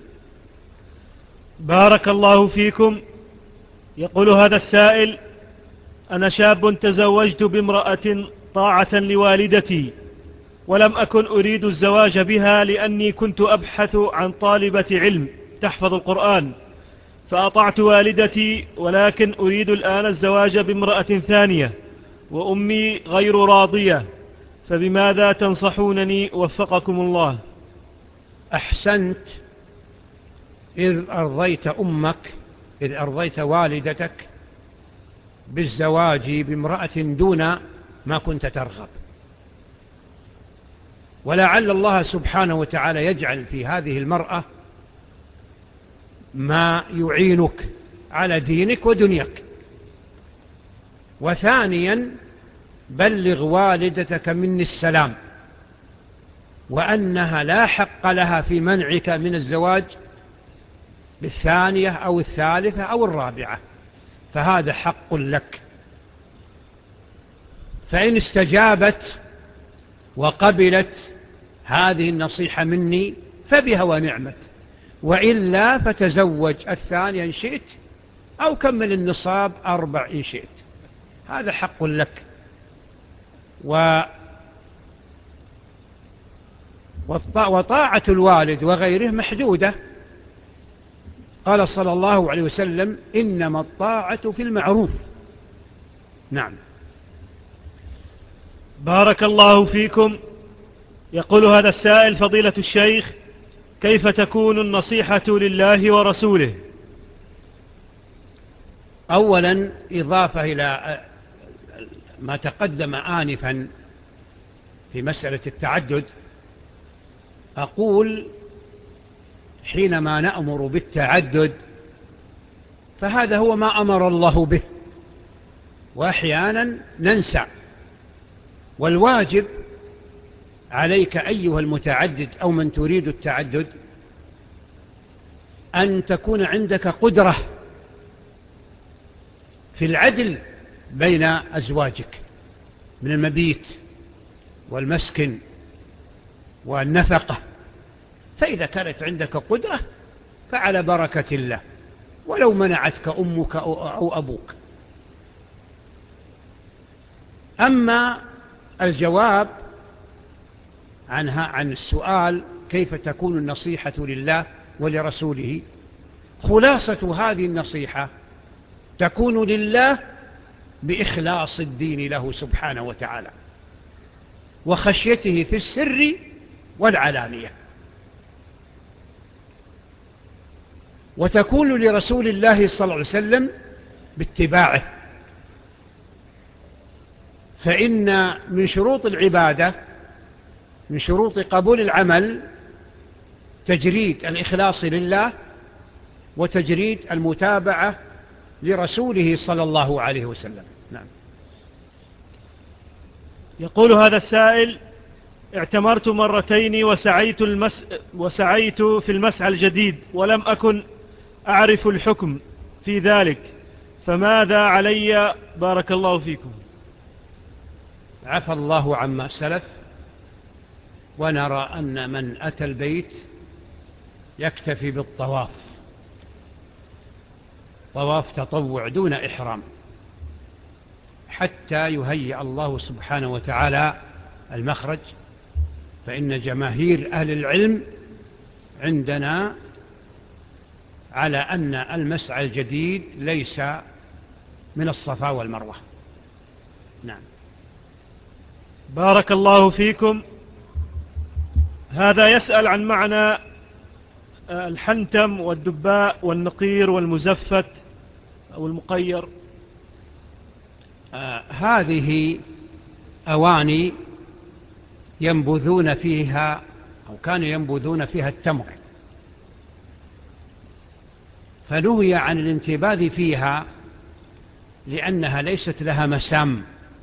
Speaker 3: بارك الله فيكم. يقول هذا السائل: أنا شاب تزوجت بامرأة طاعة لوالدتي، ولم أكن أريد الزواج بها لأني كنت أبحث عن طالبة علم تحفظ القرآن، فأطعت والدتي، ولكن أريد الآن الزواج بامرأة ثانية وأمي غير راضية، فبماذا تنصحونني وفقكم الله؟
Speaker 1: أحسنت إذ أرضيت أمك إذ أرضيت والدتك بالزواج بامرأة دون ما كنت ترغب. ولعل الله سبحانه وتعالى يجعل في هذه المرأة ما يعينك على دينك ودنياك. وثانيا بلغ والدتك مني السلام، وأنها لا حق لها في منعك من الزواج بالثانية أو الثالثة أو الرابعة، فهذا حق لك. فإن استجابت وقبلت هذه النصيحة مني فبها ونعمت، وإلا فتزوج الثانية إن شئت، أو كمل النصاب أربع إن شئت، هذا حق لك. و وطاعة الوالد وغيره محدودة. قال صلى الله عليه وسلم: إنما الطاعة في المعروف. نعم.
Speaker 3: بارك الله فيكم. يقول هذا السائل: فضيلة الشيخ، كيف تكون النصيحة لله ورسوله؟
Speaker 1: أولا إضافة إلى ما تقدم آنفا في مسألة التعدد، أقول حينما نأمر بالتعدد فهذا هو ما أمر الله به، وأحيانا ننسى. والواجب عليك أيها المتعدد أو من تريد التعدد أن تكون عندك قدرة في العدل بين أزواجك من المبيت والمسكن والنفقة. فإذا كانت عندك قدرة فعلى بركة الله، ولو منعتك أمك أو أبوك. أما الجواب عنها عن السؤال كيف تكون النصيحة لله ولرسوله، خلاصة هذه النصيحة تكون لله بإخلاص الدين له سبحانه وتعالى، وخشيته في السر والعلانية. وتكون لرسول الله صلى الله عليه وسلم باتباعه، فإن من شروط العبادة، من شروط قبول العمل، تجريد الإخلاص لله وتجريد المتابعة لرسوله صلى الله عليه وسلم. نعم.
Speaker 3: يقول هذا السائل: اعتمرت مرتين وسعيت, المس... وسعيت في المسعى الجديد ولم أكن أعرف الحكم في ذلك، فماذا علي؟ بارك الله فيكم.
Speaker 1: عفى الله عما سلف، ونرى أن من أتى البيت يكتفي بالطواف، طواف تطوع دون إحرام، حتى يهيئ الله سبحانه وتعالى المخرج. فإن جماهير أهل العلم عندنا على أن المسعى الجديد ليس من الصفا والمروة. نعم.
Speaker 3: بارك الله فيكم. هذا يسأل عن معنى الحنتم والدباء والنقير والمزفت أو المقير.
Speaker 1: آه هذه أواني ينبذون فيها أو كانوا ينبذون فيها التمر، فنهي عن الانتباذ فيها لأنها ليست لها مسام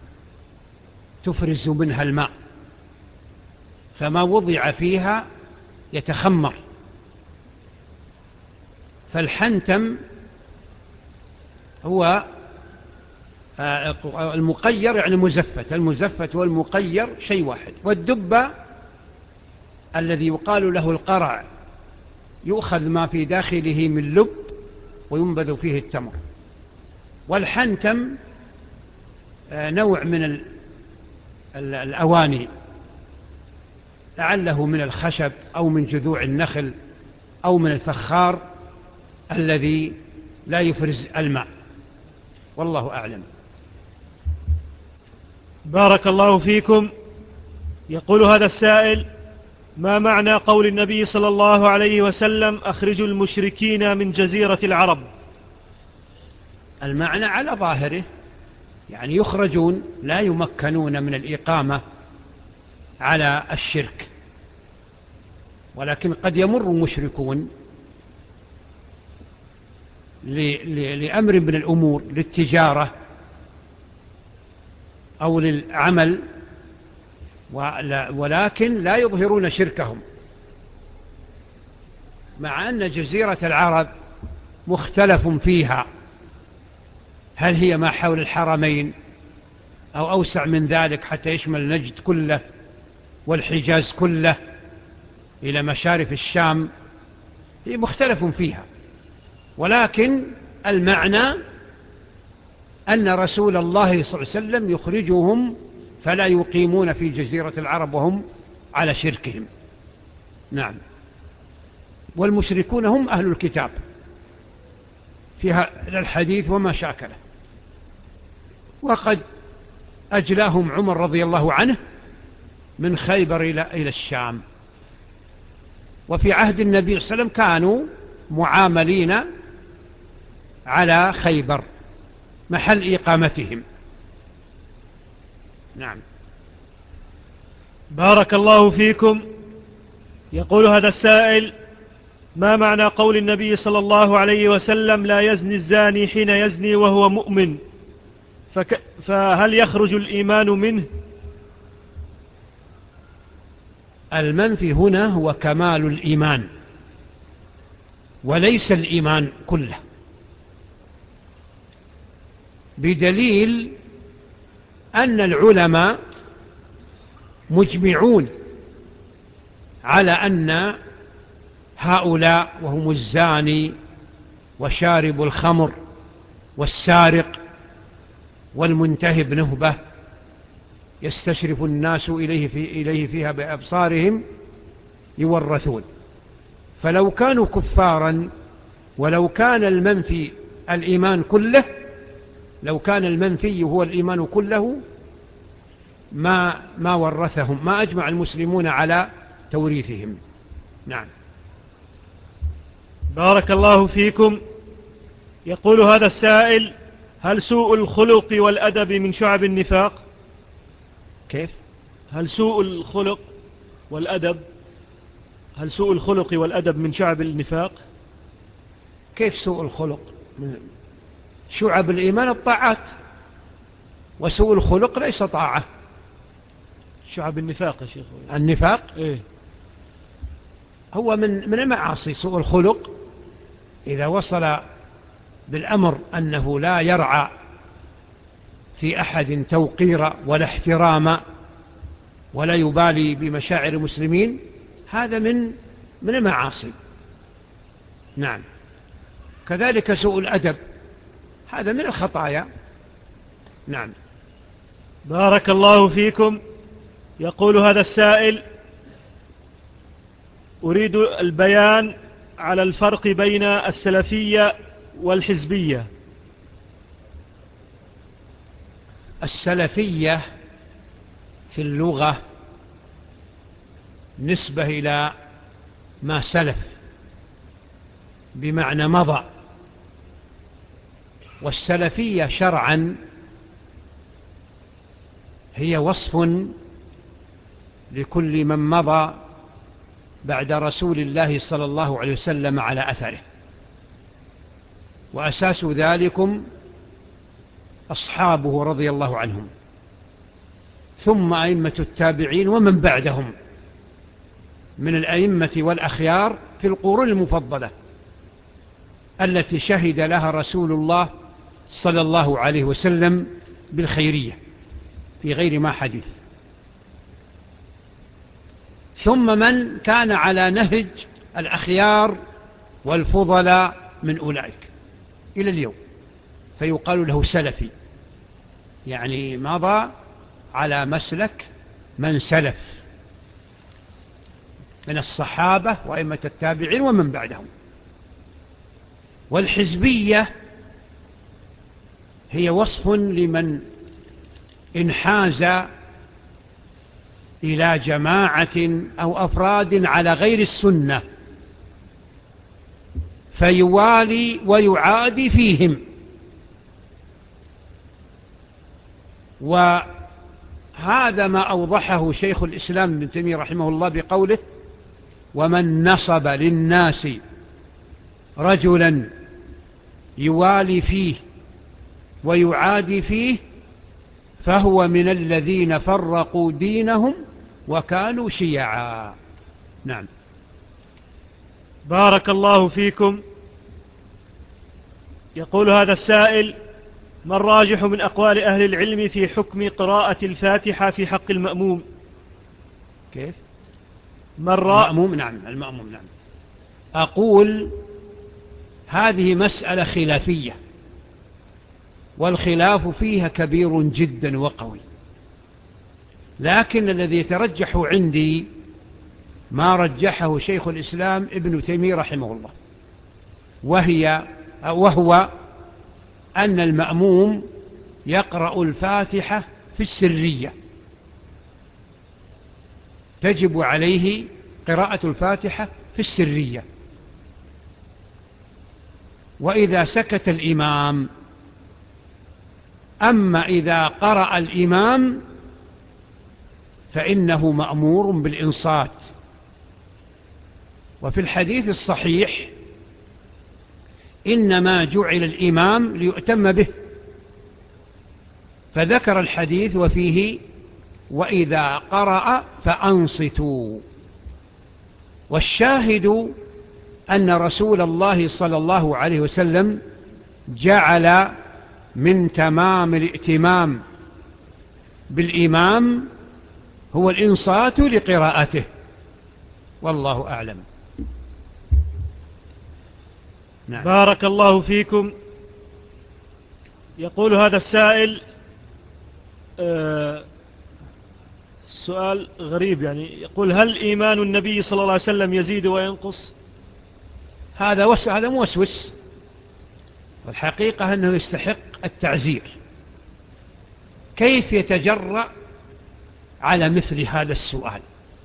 Speaker 1: تفرز منها الماء، فما وضع فيها يتخمر. فالحنتم هو المقير يعني مزفت، المزفت والمقير شيء واحد. والدب الذي يقال له القرع يؤخذ ما في داخله من لب وينبذ فيه التمر. والحنتم نوع من الأواني، لعله من الخشب أو من جذوع النخل أو من الفخار الذي لا يفرز الماء، والله أعلم.
Speaker 3: بارك الله فيكم. يقول هذا السائل: ما معنى قول النبي صلى الله عليه وسلم أخرجوا المشركين من جزيرة العرب؟
Speaker 1: المعنى على ظاهره، يعني يخرجون، لا يمكنون من الإقامة على الشرك، ولكن قد يمر مشركون لأمر من الأمور، للتجارة أو للعمل، ولكن لا يظهرون شركهم، مع أن جزيرة العرب مختلف فيها، هل هي ما حول الحرمين أو أوسع من ذلك حتى يشمل نجد كله والحجاز كله إلى مشارف الشام، هي مختلف فيها، ولكن المعنى أن رسول الله صلى الله عليه وسلم يخرجهم فلا يقيمون في جزيرة العرب وهم على شركهم. نعم. والمشركون هم أهل الكتاب فيها الحديث وما شاكله، وقد أجلاهم عمر رضي الله عنه من خيبر إلى الشام، وفي عهد النبي صلى الله عليه وسلم كانوا معاملين على خيبر محل إقامتهم. نعم.
Speaker 3: بارك الله فيكم. يقول هذا السائل: ما معنى قول النبي صلى الله عليه وسلم لا يزني الزاني حين يزني وهو مؤمن، فك فهل يخرج الإيمان منه؟
Speaker 1: المنفي هنا هو كمال الإيمان وليس الإيمان كله، بدليل أن العلماء مجمعون على أن هؤلاء وهم الزاني وشارب الخمر والسارق والمنتهب نهبة يستشرف الناس إليه, في إليه فيها بأبصارهم يورثون، فلو كانوا كفارا ولو كان المنفي الإيمان كله، لو كان المنفي هو الإيمان كله ما, ما ورثهم، ما أجمع المسلمون على توريثهم. نعم.
Speaker 3: بارك الله فيكم. يقول هذا السائل: هل سوء الخلق والأدب من شعب النفاق؟
Speaker 1: كيف؟
Speaker 3: هل سوء الخلق والأدب هل سوء الخلق والأدب من شعب النفاق؟
Speaker 1: كيف سوء الخلق؟ من شعب الإيمان الطاعات، وسوء الخلق ليس طاعة.
Speaker 3: شعب النفاق يا شيخ.
Speaker 1: النفاق
Speaker 3: إيه؟
Speaker 1: هو من من المعاصي سوء الخلق، إذا وصل بالأمر أنه لا يرعى في أحد توقير ولا احترام ولا يبالي بمشاعر المسلمين، هذا من من المعاصي. نعم. كذلك سوء الأدب هذا من الخطايا. نعم.
Speaker 3: بارك الله فيكم. يقول هذا السائل: أريد البيان على الفرق بين السلفية والحزبية.
Speaker 1: السلفية في اللغة نسبة إلى ما سلف بمعنى مضى، والسلفية شرعا هي وصف لكل من مضى بعد رسول الله صلى الله عليه وسلم على أثره، وأساس ذلكم أصحابه رضي الله عنهم، ثم أئمة التابعين ومن بعدهم من الأئمة والأخيار في القرون المفضلة التي شهد لها رسول الله صلى الله عليه وسلم بالخيرية في غير ما حديث، ثم من كان على نهج الأخيار والفضلاء من أولئك إلى اليوم، فيقال له سلفي، يعني مضى على مسلك من سلف من الصحابة وأئمة التابعين ومن بعدهم. والحزبية هي وصف لمن انحاز إلى جماعة أو أفراد على غير السنة فيوالي ويعادي فيهم. وهذا ما أوضحه شيخ الإسلام ابن تيمية رحمه الله بقوله: ومن نصب للناس رجلا يوالي فيه ويعادي فيه فهو من الذين فرقوا دينهم وكانوا شيعا. نعم.
Speaker 3: بارك الله فيكم. يقول هذا السائل: ما الراجح من أقوال أهل العلم في حكم قراءة الفاتحة في حق المأموم؟
Speaker 1: كيف؟
Speaker 3: مرة
Speaker 1: المأموم نعم المأموم نعم أقول هذه مسألة خلافية، والخلاف فيها كبير جدا وقوي، لكن الذي يترجح عندي ما رجحه شيخ الإسلام ابن تيمية رحمه الله، وهي وهو أن المأموم يقرأ الفاتحة في السرية، تجب عليه قراءة الفاتحة في السرية، وإذا سكت الإمام. أما إذا قرأ الإمام فإنه مأمور بالإنصات. وفي الحديث الصحيح: إنما جعل الإمام ليؤتم به، فذكر الحديث وفيه: وإذا قرأ فأنصتوا. والشاهد أن رسول الله صلى الله عليه وسلم جعل من تمام الائتمام بالإمام هو الإنصات لقراءته، والله أعلم.
Speaker 3: نعم. بارك الله فيكم. يقول هذا السائل آه سؤال غريب، يعني يقول: هل إيمان النبي صلى الله عليه وسلم يزيد وينقص؟
Speaker 1: هذا وس... هذا موسوس، والحقيقة أنه يستحق التعزير. كيف يتجرأ على مثل هذا السؤال؟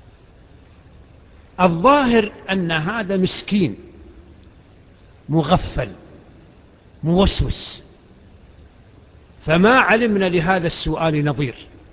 Speaker 1: الظاهر أن هذا مسكين مغفل موسوس، فما علمنا لهذا السؤال نظير.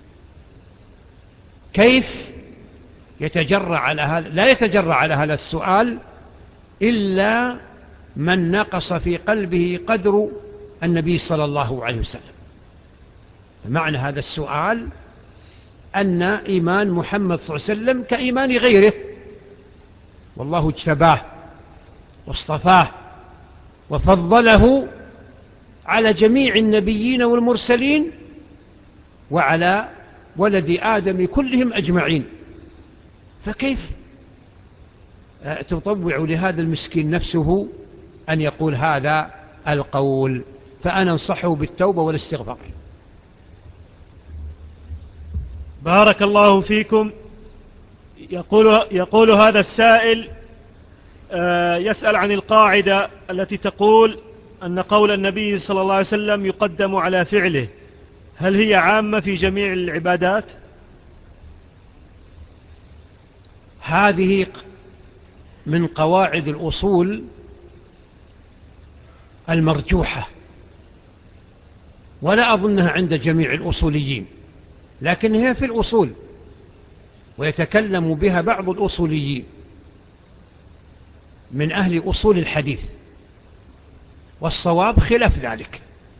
Speaker 1: كيف يتجرأ على هذا؟ لا يتجرأ على هذا السؤال إلا من نقص في قلبه قدر النبي صلى الله عليه وسلم. معنى هذا السؤال أن إيمان محمد صلى الله عليه وسلم كإيمان غيره، والله اجتباه واصطفاه وفضله على جميع النبيين والمرسلين وعلى ولد آدم كلهم أجمعين. فكيف تطوع لهذا المسكين نفسه أن يقول هذا القول؟ فأنا انصحه بالتوبة والاستغفار.
Speaker 3: بارك الله فيكم. يقول, يقول هذا السائل يسأل عن القاعدة التي تقول أن قول النبي صلى الله عليه وسلم يقدم على فعله، هل هي عامة في جميع العبادات؟
Speaker 1: هذه من قواعد الأصول المرجوحة، ولا أظنها عند جميع الأصوليين، لكن هي في الأصول ويتكلم بها بعض الأصوليين من أهل أصول الحديث، والصواب خلاف ذلك.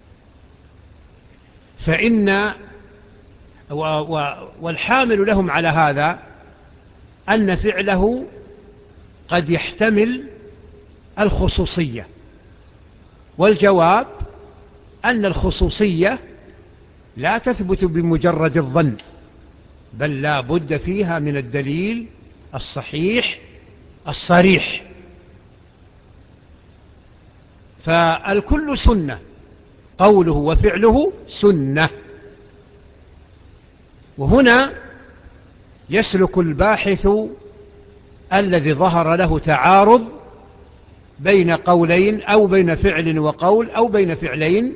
Speaker 1: فإن والحامل لهم على هذا أن فعله قد يحتمل الخصوصية، والجواب أن الخصوصية لا تثبت بمجرد الظن، بل لا بد فيها من الدليل الصحيح الصريح. فالكل سنة، قوله وفعله سنة. وهنا يسلك الباحث الذي ظهر له تعارض بين قولين أو بين فعل وقول أو بين فعلين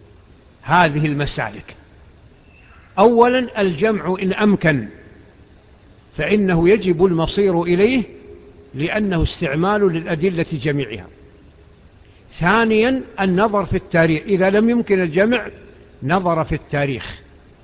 Speaker 1: هذه المسالك. أولا الجمع إن أمكن فإنه يجب المصير إليه لأنه استعمال للأدلة جميعها. ثانيا النظر في التاريخ، إذا لم يمكن الجمع نظر في التاريخ،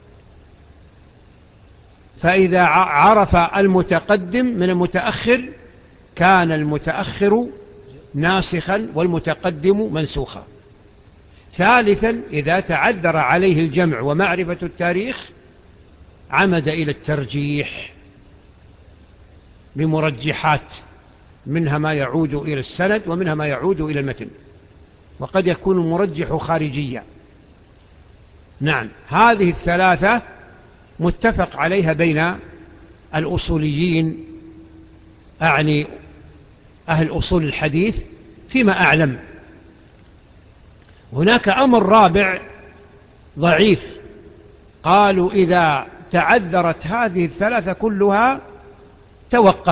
Speaker 1: فإذا عرف المتقدم من المتأخر كان المتأخر ناسخا والمتقدم منسوخا. ثالثا إذا تعذر عليه الجمع ومعرفة التاريخ عمد إلى الترجيح بمرجحات، منها ما يعود إلى السند ومنها ما يعود إلى المتن، وقد يكون المرجح خارجيا. نعم، هذه الثلاثة متفق عليها بين الأصوليين، أعني أهل أصول الحديث فيما أعلم. هناك أمر رابع ضعيف، قالوا إذا تعذرت هذه الثلاثة كلها توقف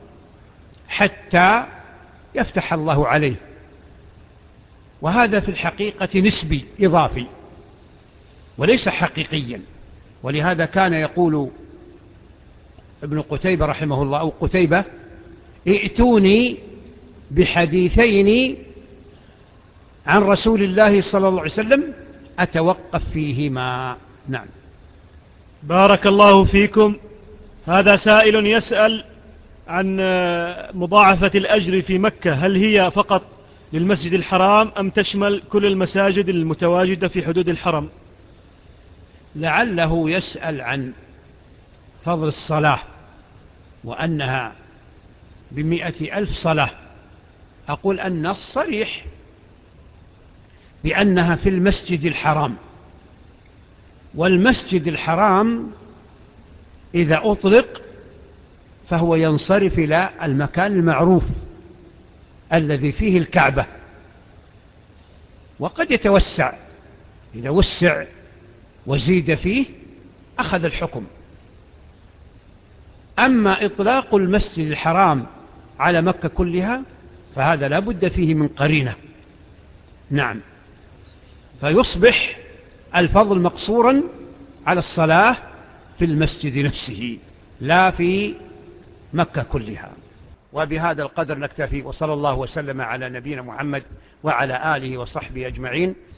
Speaker 1: حتى يفتح الله عليه، وهذا في الحقيقة نسبي إضافي وليس حقيقيا. ولهذا كان يقول ابن قتيبة رحمه الله أو قتيبة: ائتوني بحديثين عن رسول الله صلى الله عليه وسلم أتوقف فيهما. نعم.
Speaker 3: بارك الله فيكم. هذا سائل يسأل عن مضاعفة الأجر في مكة، هل هي فقط للمسجد الحرام أم تشمل كل المساجد المتواجدة في حدود الحرم؟
Speaker 1: لعله يسأل عن فضل الصلاة وأنها بمئة ألف صلاة. أقول النص صريح بأنها في المسجد الحرام، والمسجد الحرام إذا أطلق فهو ينصرف إلى المكان المعروف الذي فيه الكعبة، وقد يتوسع، إذا وسع وزيد فيه أخذ الحكم. أما إطلاق المسجد الحرام على مكة كلها فهذا لا بد فيه من قرينة. نعم، فيصبح الفضل مقصورا على الصلاة في المسجد نفسه لا في مكة كلها. وبهذا القدر نكتفي، وصلى الله وسلم على نبينا محمد وعلى آله وصحبه أجمعين.